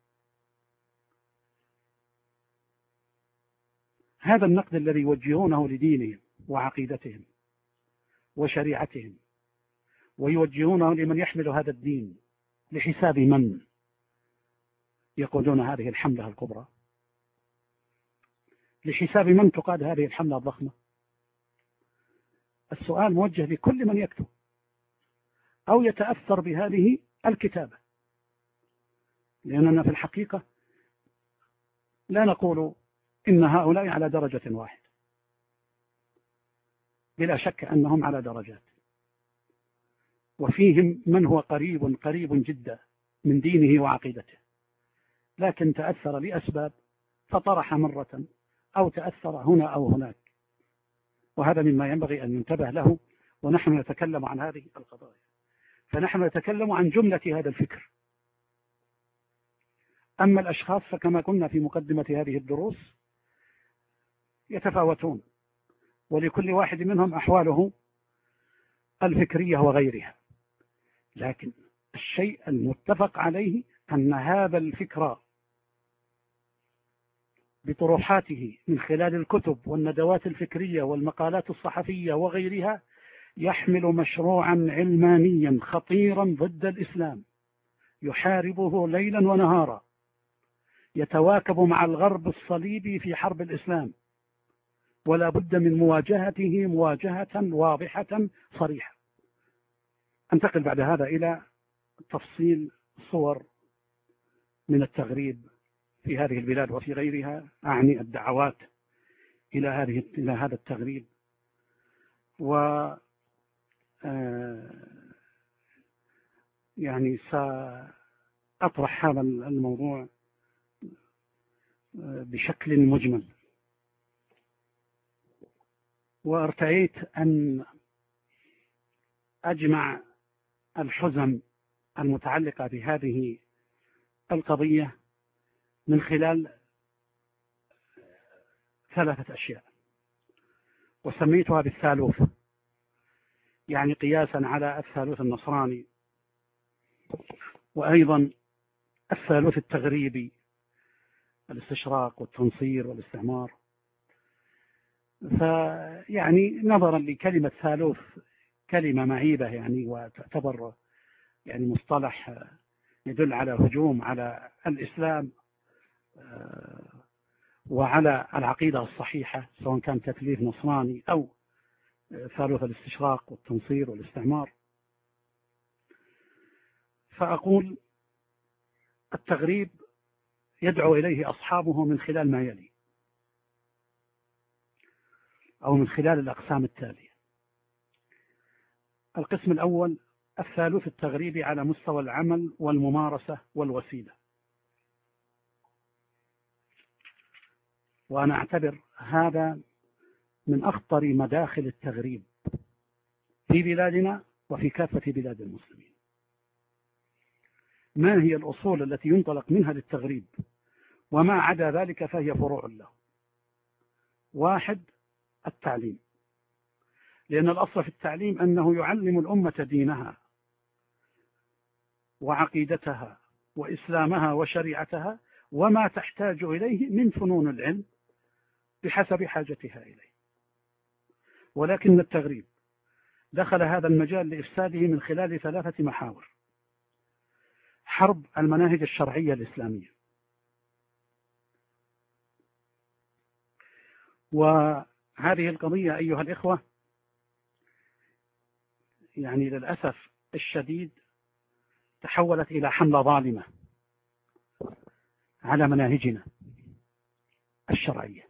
هذا النقد الذي يوجهونه لدينهم وعقيدتهم وشريعتهم، ويوجهونه لمن يحمل هذا الدين، لحساب من يقودون هذه الحملة الكبرى؟ لحساب من تقاد هذه الحملة الضخمة؟ السؤال موجه لكل من يكتب أو يتأثر بهذه الكتابة، لأننا في الحقيقة لا نقول إن هؤلاء على درجة واحدة، بلا شك أنهم على درجات، وفيهم من هو قريب جدا من دينه وعقيدته، لكن تأثر لأسباب فطرح مرة، أو تأثر هنا أو هناك، وهذا مما ينبغي أن ينتبه له. ونحن نتكلم عن هذه القضايا، فنحن نتكلم عن جملة هذا الفكر. أما الأشخاص فكما قلنا في مقدمة هذه الدروس يتفاوتون، ولكل واحد منهم أحواله الفكرية وغيرها، لكن الشيء المتفق عليه أن هذا الفكر بطروحاته من خلال الكتب والندوات الفكرية والمقالات الصحفية وغيرها يحمل مشروعا علمانيا خطيرا ضد الإسلام، يحاربه ليلا ونهارا، يتواكب مع الغرب الصليبي في حرب الإسلام، ولا بد من مواجهته مواجهة واضحة صريحة. أنتقل بعد هذا إلى تفصيل صور من التغريب في هذه البلاد وفي غيرها، أعني الدعوات إلى هذا التغريب. و يعني سأطرح هذا الموضوع بشكل مجمل، وارتأيت أن أجمع الحزم المتعلقة بهذه القضية من خلال 3 أشياء، وسميتها بالثالوث، يعني قياسا على الثالوث النصراني، وأيضا الثالوث التغريبي، الاستشراق والتنصير والاستعمار. فيعني نظرا لكلمة ثالوث كلمة معيبة يعني، وتعتبر يعني مصطلح يدل على هجوم على الإسلام وعلى العقيدة الصحيحة، سواء كان تثليث نصراني أو ثالوث الاستشراق والتنصير والاستعمار. فأقول التغريب يدعو إليه أصحابه من خلال ما يلي، أو من خلال الأقسام التالية. القسم الأول الثالوث التغريبي على مستوى العمل والممارسة والوسيلة، وأنا أعتبر هذا من أخطر مداخل التغريب في بلادنا وفي كافة بلاد المسلمين. ما هي الأصول التي ينطلق منها للتغريب؟ وما عدا ذلك فهي فروع له. 1 التعليم، لأن الأصل في التعليم أنه يعلم الأمة دينها وعقيدتها وإسلامها وشريعتها وما تحتاج إليه من فنون العلم بحسب حاجتها إليه. ولكن التغريب دخل هذا المجال لإفساده من خلال 3 محاور: حرب المناهج الشرعية الإسلامية، وهذه القضية أيها الإخوة يعني للأسف الشديد تحولت إلى حملة ظالمة على مناهجنا الشرعية،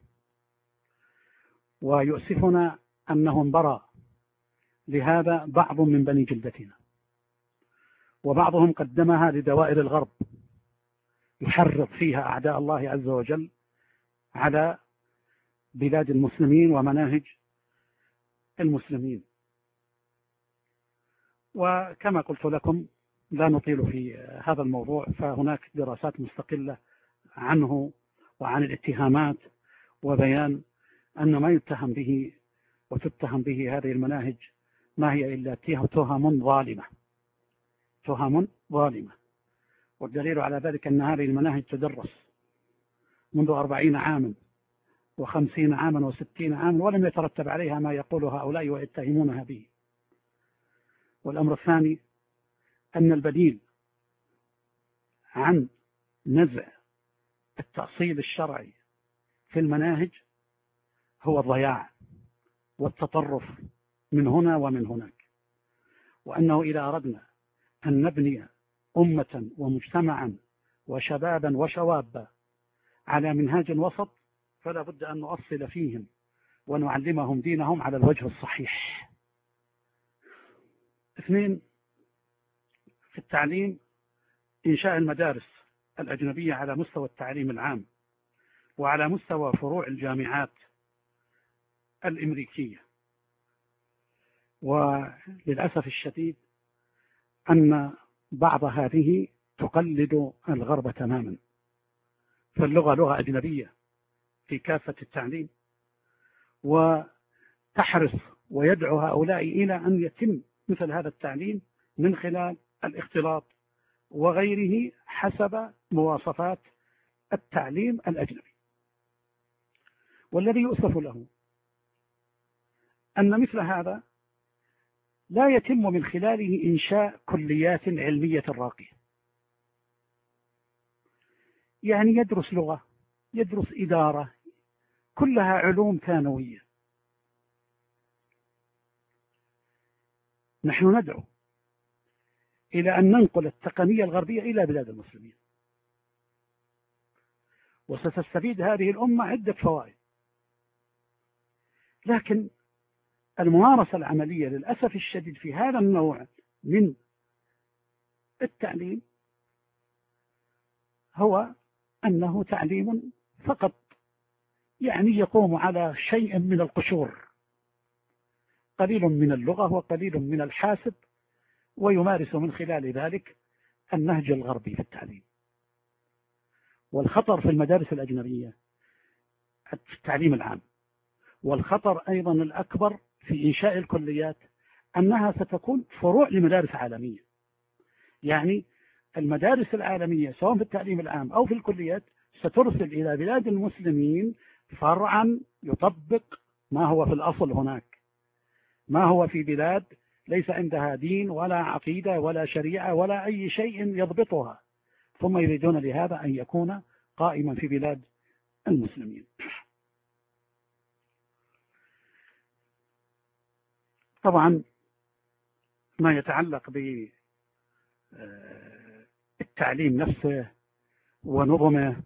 ويؤسفنا أنه انبرى لهذا بعض من بني جلدتنا، وبعضهم قدمها لدوائر الغرب يحرض فيها أعداء الله عز وجل على بلاد المسلمين ومناهج المسلمين. وكما قلت لكم لا نطيل في هذا الموضوع، فهناك دراسات مستقلة عنه وعن الاتهامات وبيان أن ما يتهم به وتتهم به هذه المناهج ما هي إلا تهم ظالمة، تهم ظالمة. والدليل على ذلك أن هذه المناهج تدرس منذ 40 عاما و50 عاما و60 عاما ولم يترتب عليها ما يقول هؤلاء ويتهمونها به. والأمر الثاني أن البديل عن نزع التأصيل الشرعي في المناهج هو الضياع والتطرف من هنا ومن هناك، وأنه إذا أردنا أن نبني أمة ومجتمعا وشبابا وشوابا على منهاج وسط فلا بد أن نؤصل فيهم ونعلمهم دينهم على الوجه الصحيح. 2، في التعليم إنشاء المدارس الأجنبية على مستوى التعليم العام وعلى مستوى فروع الجامعات الأمريكية. وللأسف الشديد أن بعض هذه تقلد الغرب تماما، فاللغة لغة أجنبية في كافة التعليم، وتحرص ويدعو هؤلاء إلى أن يتم مثل هذا التعليم من خلال الاختلاط وغيره حسب مواصفات التعليم الأجنبي. والذي يؤسف له أن مثل هذا لا يتم من خلاله إنشاء كليات علمية راقية، يعني يدرس لغة، يدرس إدارة، كلها علوم ثانوية. نحن ندعو إلى أن ننقل التقنية الغربية إلى بلاد المسلمين، وستستفيد هذه الأمة عدة فوائد، لكن الممارسة العملية للأسف الشديد في هذا النوع من التعليم هو أنه تعليم فقط يعني يقوم على شيء من القشور، قليل من اللغة وقليل من الحاسب، ويمارس من خلال ذلك النهج الغربي في التعليم. والخطر في المدارس الأجنبية في التعليم العام، والخطر أيضا الأكبر في إنشاء الكليات أنها ستكون فروع لمدارس عالمية. يعني المدارس العالمية سواء في التعليم العام أو في الكليات سترسل إلى بلاد المسلمين فرعا يطبق ما هو في الأصل هناك، ما هو في بلاد ليس عندها دين ولا عقيدة ولا شريعة ولا أي شيء يضبطها، ثم يريدون لهذا أن يكون قائما في بلاد المسلمين. طبعا ما يتعلق بالتعليم نفسه ونظمه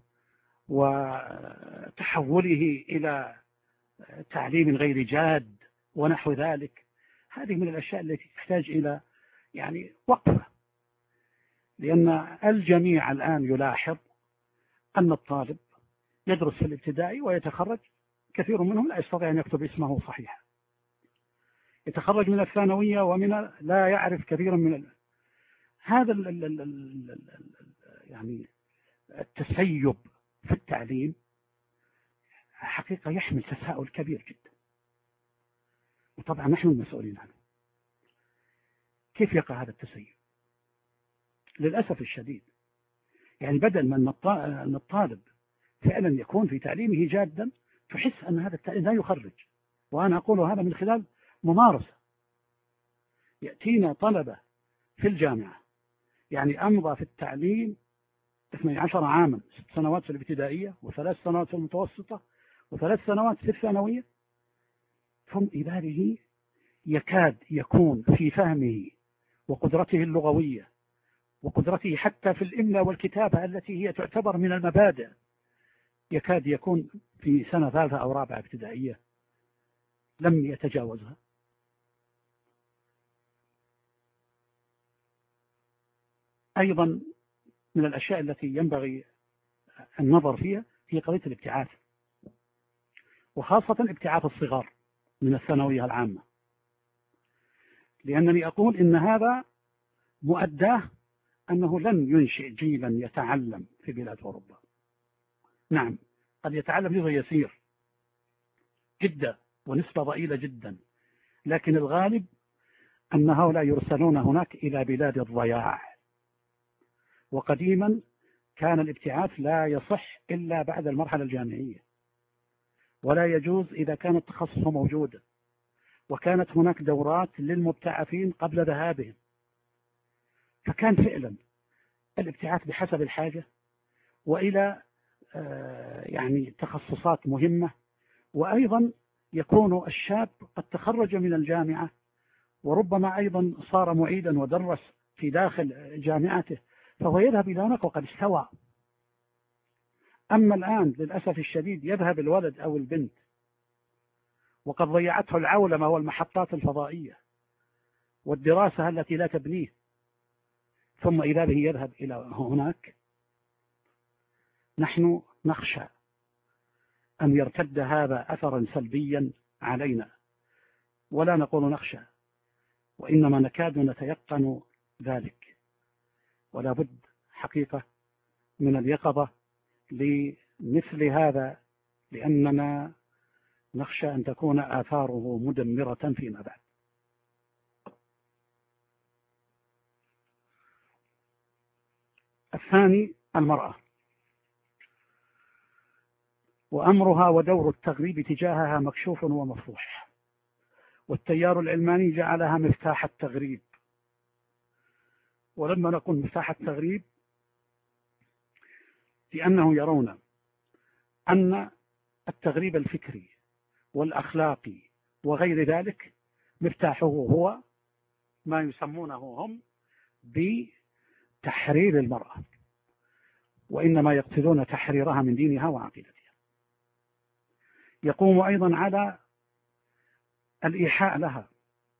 وتحوله إلى تعليم غير جاد ونحو ذلك، هذه من الأشياء التي تحتاج إلى يعني وقفة، لأن الجميع الآن يلاحظ أن الطالب يدرس في الابتدائي ويتخرج، كثير منهم لا يستطيع أن يكتب اسمه صحيحا، يتخرج من الثانوية ومن لا يعرف كثيرا من هذا يعني التسيب في التعليم حقيقة يحمل تساؤل كبير جدا، وطبعا نحن المسؤولين عنه. كيف يقع هذا التسيب؟ للأسف الشديد يعني بدل من أن الطالب فعلا يكون في تعليمه جادا، تحس أن هذا التعليم لا يخرج. وأنا أقول هذا من خلال ممارسة. يأتينا طلبة في الجامعة يعني أمضى في التعليم 12 عاما، 6 سنوات في الابتدائية و3 سنوات في المتوسطة و3 سنوات في الثانوية، ثم إباده يكاد يكون في فهمه وقدرته اللغوية وقدرته حتى في الإملاء والكتابة التي هي تعتبر من المبادئ، يكاد يكون في سنة 3 أو 4 ابتدائية لم يتجاوزها. أيضا من الأشياء التي ينبغي النظر فيها هي قضية الابتعاث، وخاصة ابتعاث الصغار من الثانوية العامة، لأنني أقول إن هذا مؤداه أنه لن ينشئ جيلا يتعلم في بلاد أوروبا. نعم قد يتعلم جزء يسير جدا ونسبة ضئيلة جدا، لكن الغالب أن هؤلاء يرسلون هناك إلى بلاد الضياع. وقديما كان الابتعاث لا يصح إلا بعد المرحلة الجامعية، ولا يجوز إذا كان التخصص موجودا، وكانت هناك دورات للمبتعثين قبل ذهابهم. فكان فعلا الابتعاث بحسب الحاجة وإلى يعني تخصصات مهمة. وأيضا يكون الشاب قد تخرج من الجامعة، وربما أيضا صار معيدا ودرس في داخل جامعته، فهو يذهب إلى هناك وقد استوى. أما الآن للأسف الشديد يذهب الولد أو البنت وقد ضيعته العولمة والمحطات الفضائية والدراسة التي لا تبنيه، ثم إذا به يذهب إلى هناك. نحن نخشى أن يرتد هذا أثرا سلبيا علينا، ولا نقول نخشى، وإنما نكاد نتيقن ذلك. ولا بد حقيقة من اليقظة لمثل هذا، لأننا نخشى أن تكون آثاره مدمرة فيما بعد. الثاني المرأة وأمرها ودور التغريب تجاهها مكشوف ومفضوح، والتيار العلماني جعلها مفتاح التغريب. ولما نقول مفتاح التغريب لأنه يرون أن التغريب الفكري والأخلاقي وغير ذلك مفتاحه هو ما يسمونه هم بتحرير المرأة، وإنما يقصدون تحريرها من دينها وعقيدتها. يقوم أيضا على الإيحاء لها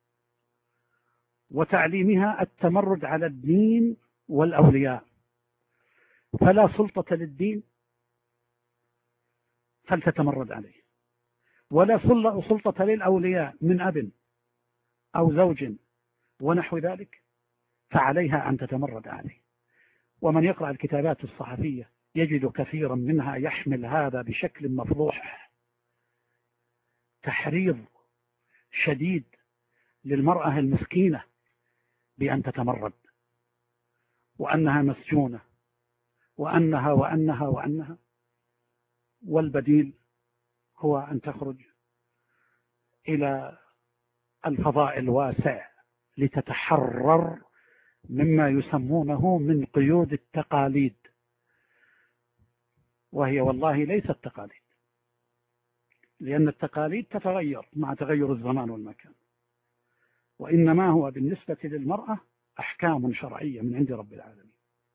وتعليمها التمرد على الدين والأولياء، فلا سلطة للدين فلتتمرد عليه، ولا سلطة للأولياء من أب أو زوج ونحو ذلك فعليها أن تتمرد عليه. ومن يقرأ الكتابات الصحفية يجد كثيرا منها يحمل هذا بشكل مفضوح، تحريض شديد للمرأة المسكينة بأن تتمرد، وأنها مسجونة، وأنها، والبديل هو أن تخرج إلى الفضاء الواسع لتتحرر مما يسمونه من قيود التقاليد، وهي والله ليست تقاليد، لأن التقاليد تتغير مع تغير الزمان والمكان، وإنما هو بالنسبة للمرأة أحكام شرعية من عند رب العالمين.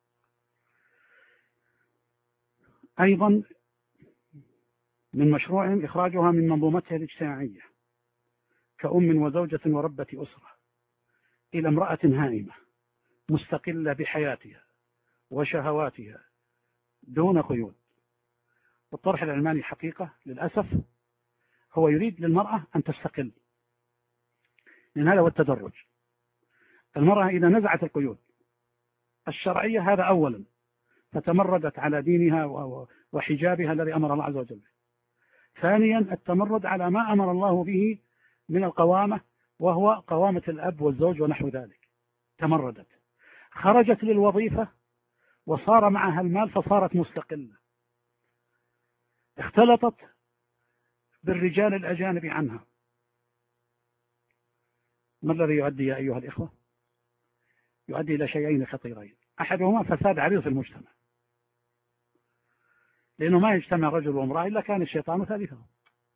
أيضا من مشروعهم إخراجها من منظومتها الاجتماعية كأم وزوجة وربة أسرة إلى امرأة هائمة مستقلة بحياتها وشهواتها دون قيود. والطرح العلماني حقيقة للأسف هو يريد للمرأة أن تستقل، لأن هذا هو التدرج. المرأة إذا نزعت القيود الشرعية هذا أولا، فتمردت على دينها وحجابها الذي أمر الله عز وجل. ثانيا التمرد على ما أمر الله به من القوامة، وهو قوامة الأب والزوج ونحو ذلك. تمردت، خرجت للوظيفة وصار معها المال فصارت مستقلة، اختلطت بالرجال الأجانب عنها. ما الذي يؤدي يا أيها الإخوة؟ يؤدي إلى شيئين خطيرين، أحدهما فساد عريض في المجتمع، لأنه ما يجتمع رجل وامرأة إلا كان الشيطان ثالثهم.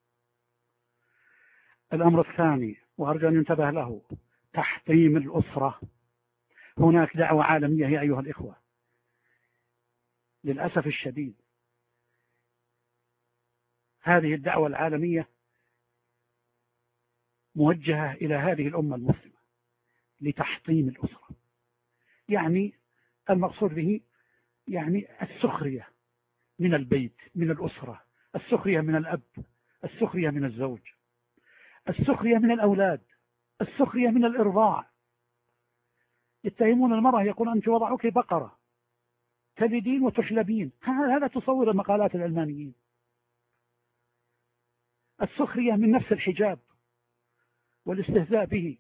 الأمر الثاني وأرجو أن ينتبه له، تحطيم الأسرة. هناك دعوة عالمية يا أيها الإخوة للأسف الشديد، هذه الدعوة العالمية موجهة إلى هذه الأمة المسلمة لتحطيم الأسرة. يعني المقصود به يعني السخرية من البيت، من الأسرة، السخرية من الأب، السخرية من الزوج، السخرية من الأولاد، السخرية من الإرضاع. يتهمون المرأة، يقول أنت وضعك بقرة تلدين وتحلبين. هذا تصور المقالات العلمانيين. السخرية من نفس الحجاب والاستهزاء به.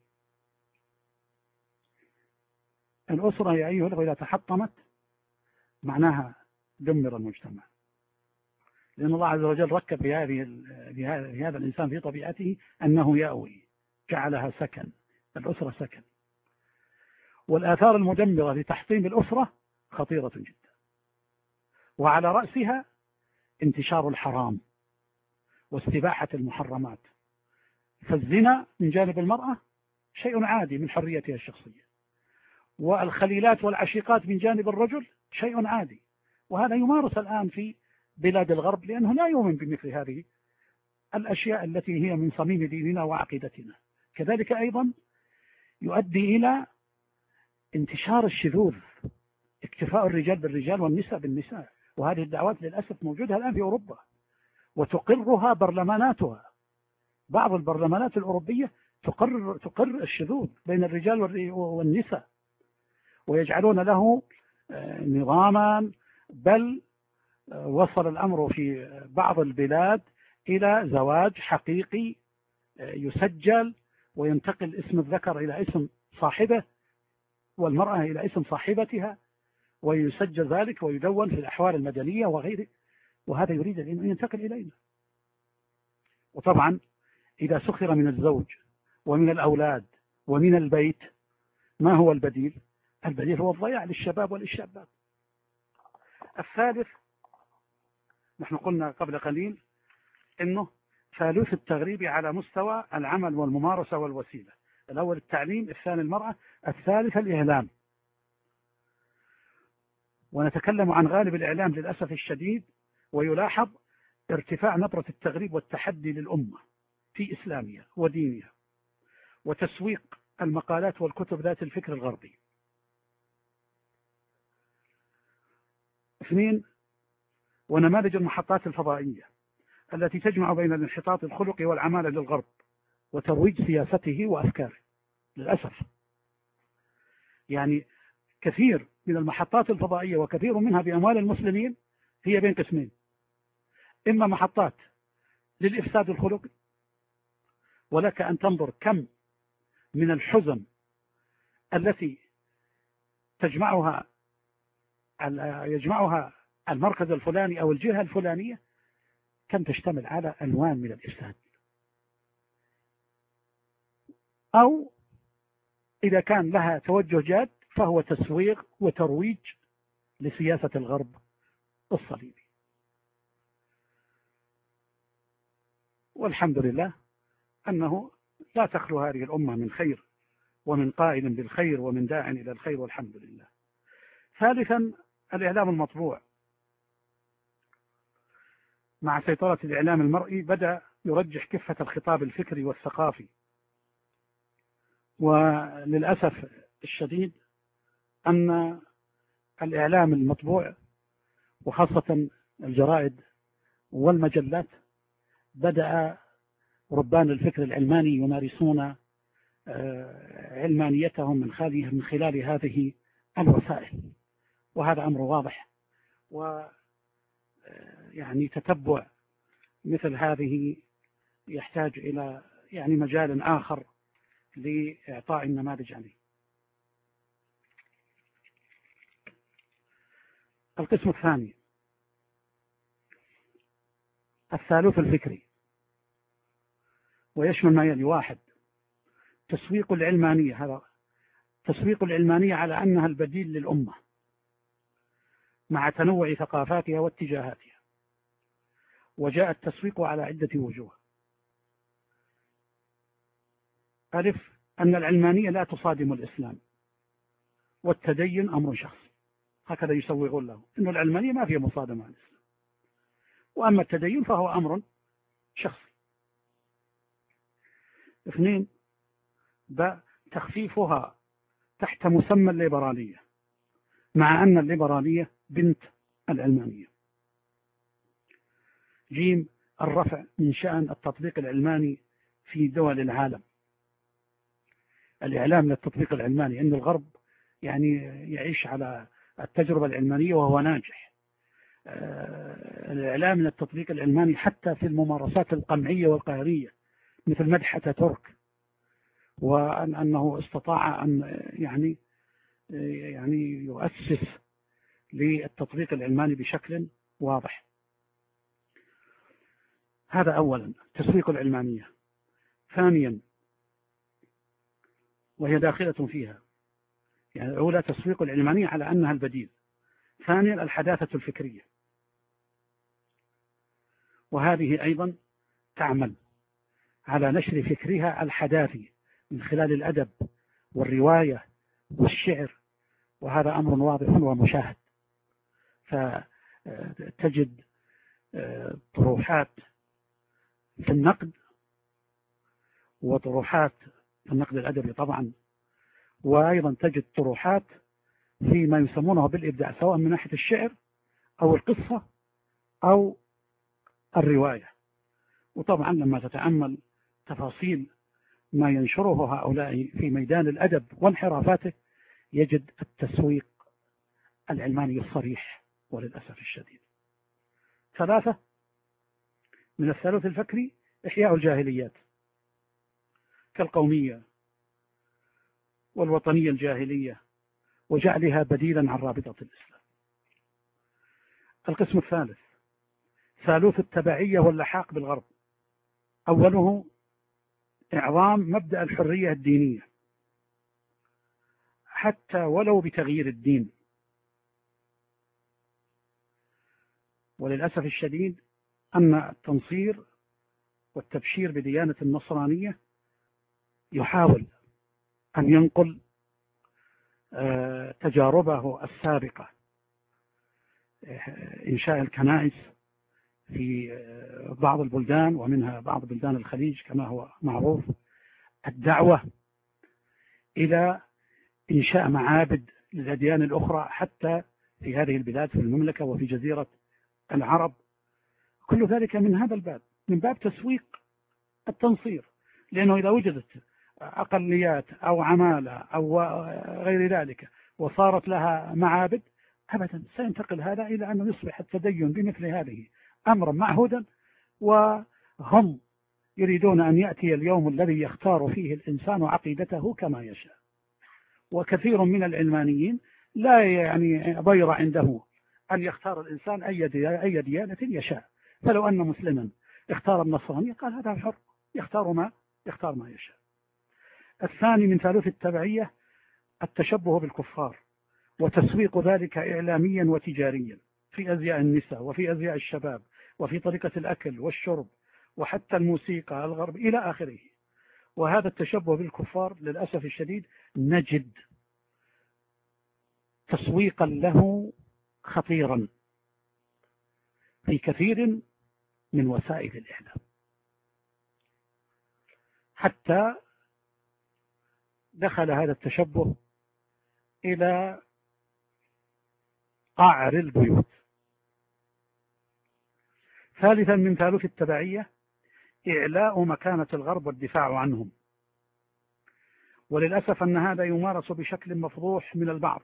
الأسرة يا أيها الأخوة إذا تحطمت معناها دمر المجتمع، لأن الله عز وجل ركب في هذا الإنسان في طبيعته أنه يأوي، جعلها سكن، الأسرة سكن. والآثار المدمرة لتحطيم الأسرة خطيرة جدا، وعلى رأسها انتشار الحرام واستباحة المحرمات. فالزنا من جانب المرأة شيء عادي من حريتها الشخصية، والخليلات والعشيقات من جانب الرجل شيء عادي، وهذا يمارس الآن في بلاد الغرب، لأنه لا يؤمن بمثل هذه الأشياء التي هي من صميم ديننا وعقيدتنا. كذلك أيضا يؤدي إلى انتشار الشذوذ، اكتفاء الرجال بالرجال والنساء بالنساء، وهذه الدعوات للأسف موجودة الآن في أوروبا وتقرها برلماناتها. بعض البرلمانات الأوروبية تقر الشذوذ بين الرجال والنساء، ويجعلون له نظاما، بل وصل الأمر في بعض البلاد إلى زواج حقيقي يسجل وينتقل اسم الذكر إلى اسم صاحبه والمرأة إلى اسم صاحبتها، ويسجل ذلك ويدون في الأحوال المدنية وغيره، وهذا يريد أن ينتقل إلينا. وطبعا إذا سخر من الزوج ومن الأولاد ومن البيت، ما هو البديل؟ البديل هو الضياع للشباب وللشابات. الثالث، نحن قلنا قبل قليل إنه ثالث التغريب على مستوى العمل والممارسة والوسيلة. الأول التعليم، الثاني المرأة، الثالث الإعلام. ونتكلم عن غالب الإعلام للأسف الشديد، ويلاحظ ارتفاع نبرة التغريب والتحدي للأمة في إسلامها ودينها، وتسويق المقالات والكتب ذات الفكر الغربي. 2. ونماذج المحطات الفضائية التي تجمع بين الانحطاط الخلقي والعمالة للغرب وترويج سياسته وأفكاره. للأسف يعني كثير من المحطات الفضائية وكثير منها بأموال المسلمين هي بين قسمين: إما محطات للإفساد الخلقي، ولك أن تنظر كم من الحزم التي يجمعها المركز الفلاني أو الجهة الفلانية، كم تشتمل على ألوان من الإفساد. أو إذا كان لها توجه جاد فهو تسويق وترويج لسياسة الغرب الصليبي. والحمد لله أنه لا تخلو هذه الأمة من خير، ومن قائل بالخير ومن داع إلى الخير، والحمد لله. ثالثا الإعلام المطبوع. مع سيطرة الإعلام المرئي بدأ يرجح كفة الخطاب الفكري والثقافي، وللأسف الشديد أن الإعلام المطبوع وخاصة الجرائد والمجلات بدأ ربان الفكر العلماني يمارسون علمانيتهم من خلال هذه الوسائل، وهذا أمر واضح. ويعني تتبع مثل هذه يحتاج إلى مجال آخر لإعطاء النماذج عليه. القسم الثاني الثالوث الفكري، ويشمل ما يلي: 1. تسويق العلمانية. هذا تسويق العلمانية على أنها البديل للأمة مع تنوع ثقافاتها واتجاهاتها، وجاء التسويق على عدة وجوه. ألف، أن العلمانية لا تصادم الإسلام، والتدين أمر شخصي. هكذا يسوغون له، أن العلمانية ما فيها مصادمة على الإسلام، وأما التدين فهو أمر شخصي. 2. تخفيفها تحت مسمى الليبرالية، مع أن الليبرالية بنت العلمانية. ج. الرفع من شأن التطبيق العلماني في دول العالم. الإعلام للتطبيق العلماني، أن الغرب يعيش على التجربة العلمانية وهو ناجح. الإعلام من التطبيق العلماني حتى في الممارسات القمعية والقهرية، مثل مدح أتاتورك، وأنه استطاع أن يعني يؤسس للتطبيق العلماني بشكل واضح. هذا أولا تسويق العلمانية. ثانيا، وهي داخلة فيها، يعني الأولى تسويق العلمانية على أنها البديل. ثانيا الحداثة الفكرية، وهذه أيضا تعمل على نشر فكرها الحداثي من خلال الأدب والرواية والشعر، وهذا أمر واضح ومشاهد. فتجد طروحات في النقد، وطروحات في النقد الأدبي طبعا، وأيضا تجد طروحات فيما يسمونه بالإبداع، سواء من ناحية الشعر أو القصة أو الرواية. وطبعا لما تتأمل تفاصيل ما ينشره هؤلاء في ميدان الأدب وانحرافاته، يجد التسويق العلماني الصريح وللأسف الشديد. ثلاثة، من الثالث الفكري إحياء الجاهليات كالقومية والوطنية الجاهلية، وجعلها بديلا عن رابطة الإسلام. القسم الثالث ثالوث التبعية واللحاق بالغرب. أوله إعظام مبدأ الحرية الدينية حتى ولو بتغيير الدين. وللأسف الشديد أن التنصير والتبشير بديانة النصرانية يحاول أن ينقل تجاربه السابقة، إنشاء الكنائس في بعض البلدان ومنها بعض بلدان الخليج كما هو معروف، الدعوة إلى إنشاء معابد للأديان الأخرى حتى في هذه البلاد، في المملكة وفي جزيرة العرب. كل ذلك من هذا الباب، من باب تسويق التنصير، لأنه إذا وجدت أقليات أو عمالة أو غير ذلك وصارت لها معابد، أبدا سينتقل هذا إلى أنه يصبح التدين بمثل هذه أمرا معهودا، وهم يريدون أن يأتي اليوم الذي يختار فيه الإنسان عقيدته كما يشاء. وكثير من العلمانيين لا يعني ضير عنده أن يختار الإنسان أي ديانة يشاء، فلو أن مسلما اختار النصرانية قال هذا حر، يختار ما يشاء. الثاني من ثالوث التبعية التشبه بالكفار، وتسويق ذلك إعلاميا وتجاريا في أزياء النساء وفي أزياء الشباب وفي طريقة الأكل والشرب وحتى الموسيقى الغرب إلى آخره. وهذا التشبه بالكفار للأسف الشديد نجد تسويقا له خطيرا في كثير من وسائل الإعلام، حتى دخل هذا التشبه إلى قعر البيوت. ثالثا من ثالوث التبعية إعلاء مكانة الغرب والدفاع عنهم، وللأسف أن هذا يمارس بشكل مفضوح من البعض،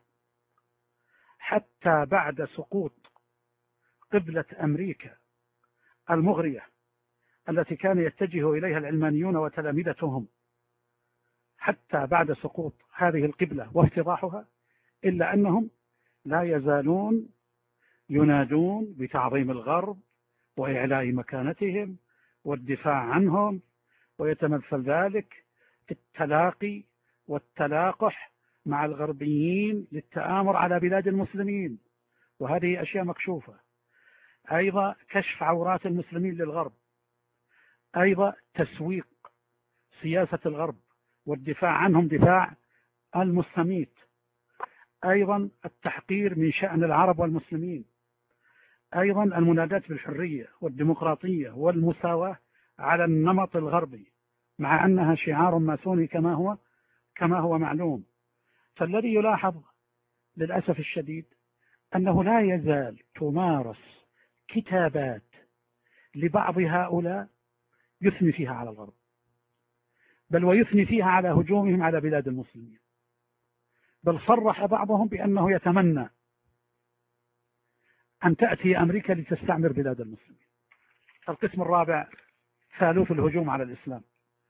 حتى بعد سقوط قبلة أمريكا المغرية التي كان يتجه إليها العلمانيون وتلامذتهم، حتى بعد سقوط هذه القبلة وافتضاحها، إلا أنهم لا يزالون ينادون بتعظيم الغرب وإعلاء مكانتهم والدفاع عنهم، ويتمثل ذلك في التلاقي والتلاقح مع الغربيين للتآمر على بلاد المسلمين، وهذه أشياء مكشوفة. أيضا كشف عورات المسلمين للغرب، أيضا تسويق سياسة الغرب والدفاع عنهم دفاع المستميت، أيضا التحقير من شأن العرب والمسلمين، أيضا المنادات بالحرية والديمقراطية والمساواة على النمط الغربي، مع أنها شعار ماسوني كما هو معلوم. فالذي يلاحظ للأسف الشديد أنه لا يزال تمارس كتابات لبعض هؤلاء يثني فيها على الغرب، بل ويثني فيها على هجومهم على بلاد المسلمين، بل صرح بعضهم بأنه يتمنى أن تأتي أمريكا لتستعمر بلاد المسلمين. القسم الرابع ثالوث الهجوم على الإسلام،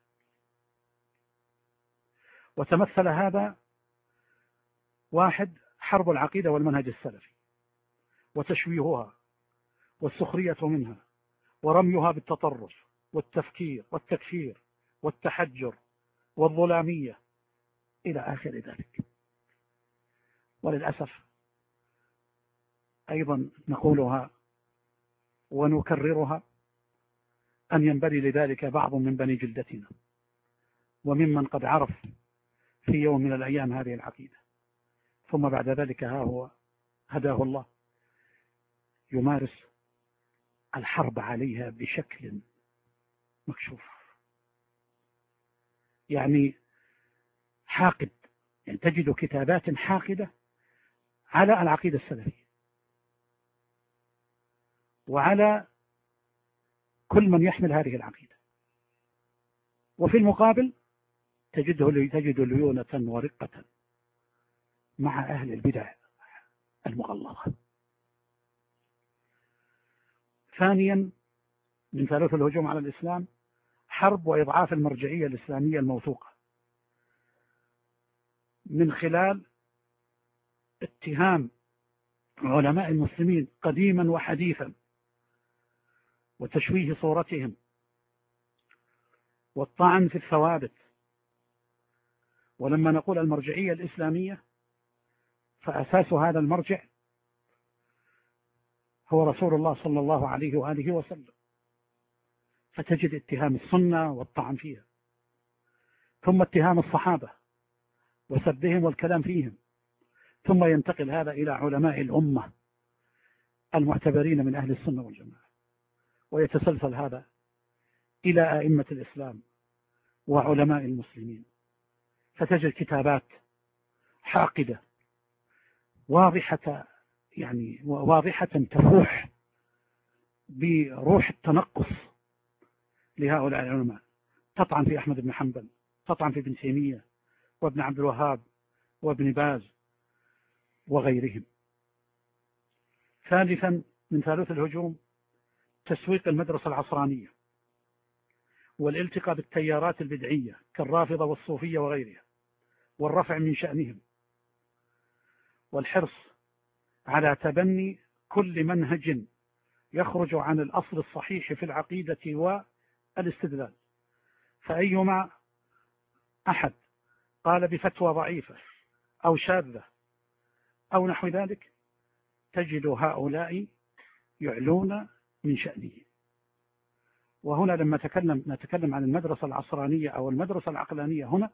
وتمثل هذا: واحد، حرب العقيدة والمنهج السلفي وتشويهها والسخرية منها ورميها بالتطرف والتفكير والتكفير والتحجر والظلامية إلى آخر ذلك. وللأسف أيضا نقولها ونكررها أن ينبري لذلك بعض من بني جلدتنا وممن قد عرف في يوم من الأيام هذه العقيدة، ثم بعد ذلك ها هو هداه الله يمارس الحرب عليها بشكل مكشوف، يعني حاقد، يعني تجد كتابات حاقدة على العقيدة السلفية وعلى كل من يحمل هذه العقيدة، وفي المقابل تجد ليونة ورقة مع أهل البدع المغلظة. ثانيا من ثالوث الهجوم على الإسلام: حرب وإضعاف المرجعية الإسلامية الموثوقة من خلال اتهام علماء المسلمين قديما وحديثا وتشويه صورتهم والطعن في الثوابت. ولما نقول المرجعية الإسلامية فأساس هذا المرجع هو رسول الله صلى الله عليه وآله وسلم، فتجد اتهام السنة والطعن فيها، ثم اتهام الصحابة وسبهم والكلام فيهم، ثم ينتقل هذا إلى علماء الأمة المعتبرين من أهل السنة والجماعة، ويتسلسل هذا إلى أئمة الإسلام وعلماء المسلمين، فتجد كتابات حاقدة واضحة، يعني واضحة تفوح بروح التنقص لهؤلاء العلماء، تطعن في أحمد بن حنبل، تطعن في ابن تيمية وابن عبد الوهاب وابن باز وغيرهم. ثالثا من ثالوث الهجوم: تسويق المدرسة العصرانية والالتقاء بالتيارات البدعية كالرافضة والصوفية وغيرها، والرفع من شأنهم، والحرص على تبني كل منهج يخرج عن الأصل الصحيح في العقيدة والاستدلال. فأيما أحد قال بفتوى ضعيفة أو شاذة أو نحو ذلك تجد هؤلاء يعلون من شأنه. وهنا لما نتكلم عن المدرسة العصرانية أو المدرسة العقلانية هنا،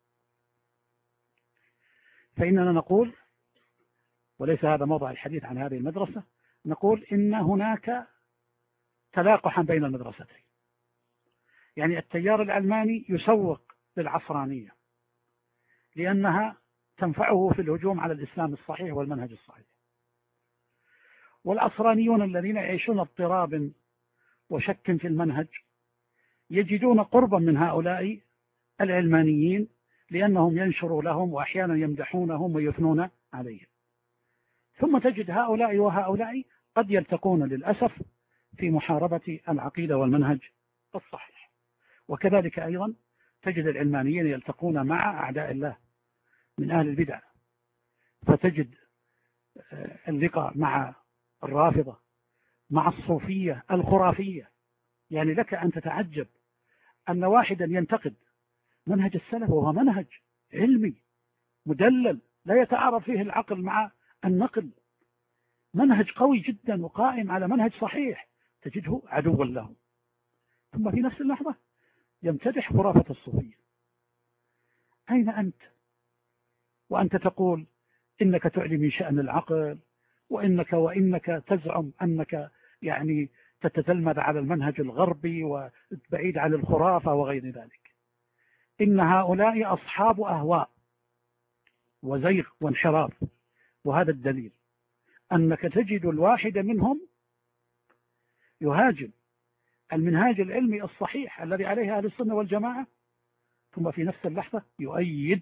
فإننا نقول، وليس هذا موضع الحديث عن هذه المدرسة، نقول إن هناك تلاقحا بين المدرستين. يعني التيار العلماني يسوق للعصرانية لأنها تنفعه في الهجوم على الإسلام الصحيح والمنهج الصحيح، والعصرانيون الذين يعيشون اضطراب وشك في المنهج يجدون قربا من هؤلاء العلمانيين لأنهم ينشروا لهم وأحيانا يمدحونهم ويثنون عليهم. ثم تجد هؤلاء وهؤلاء قد يلتقون للأسف في محاربة العقيدة والمنهج الصحيح. وكذلك أيضا تجد العلمانيين يلتقون مع أعداء الله من أهل البدع، فتجد اللقاء مع الرافضة، مع الصوفية الخرافية. يعني لك أن تتعجب أن واحدا ينتقد منهج السلف وهو منهج علمي مدلل لا يتعارض فيه العقل مع النقل، منهج قوي جدا وقائم على منهج صحيح، تجده عدوا له. ثم في نفس اللحظة يمتدح خرافة الصوفية. أين أنت وأنت تقول إنك تعلي من شأن العقل وإنك تزعم أنك يعني تتتلمذ على المنهج الغربي وبعيد عن الخرافة وغير ذلك؟ إن هؤلاء أصحاب أهواء وزيغ وانحراف، وهذا الدليل أنك تجد الواحد منهم يهاجم المنهاج العلمي الصحيح الذي عليه أهل السنة والجماعة، ثم في نفس اللحظة يؤيد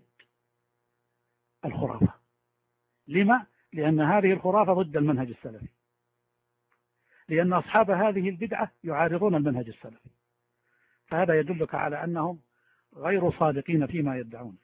الخرافة. لما؟ لأن هذه الخرافة ضد المنهج السلفي. لأن أصحاب هذه البدعة يعارضون المنهج السلفي، فهذا يدلك على أنهم غير صادقين فيما يدعون.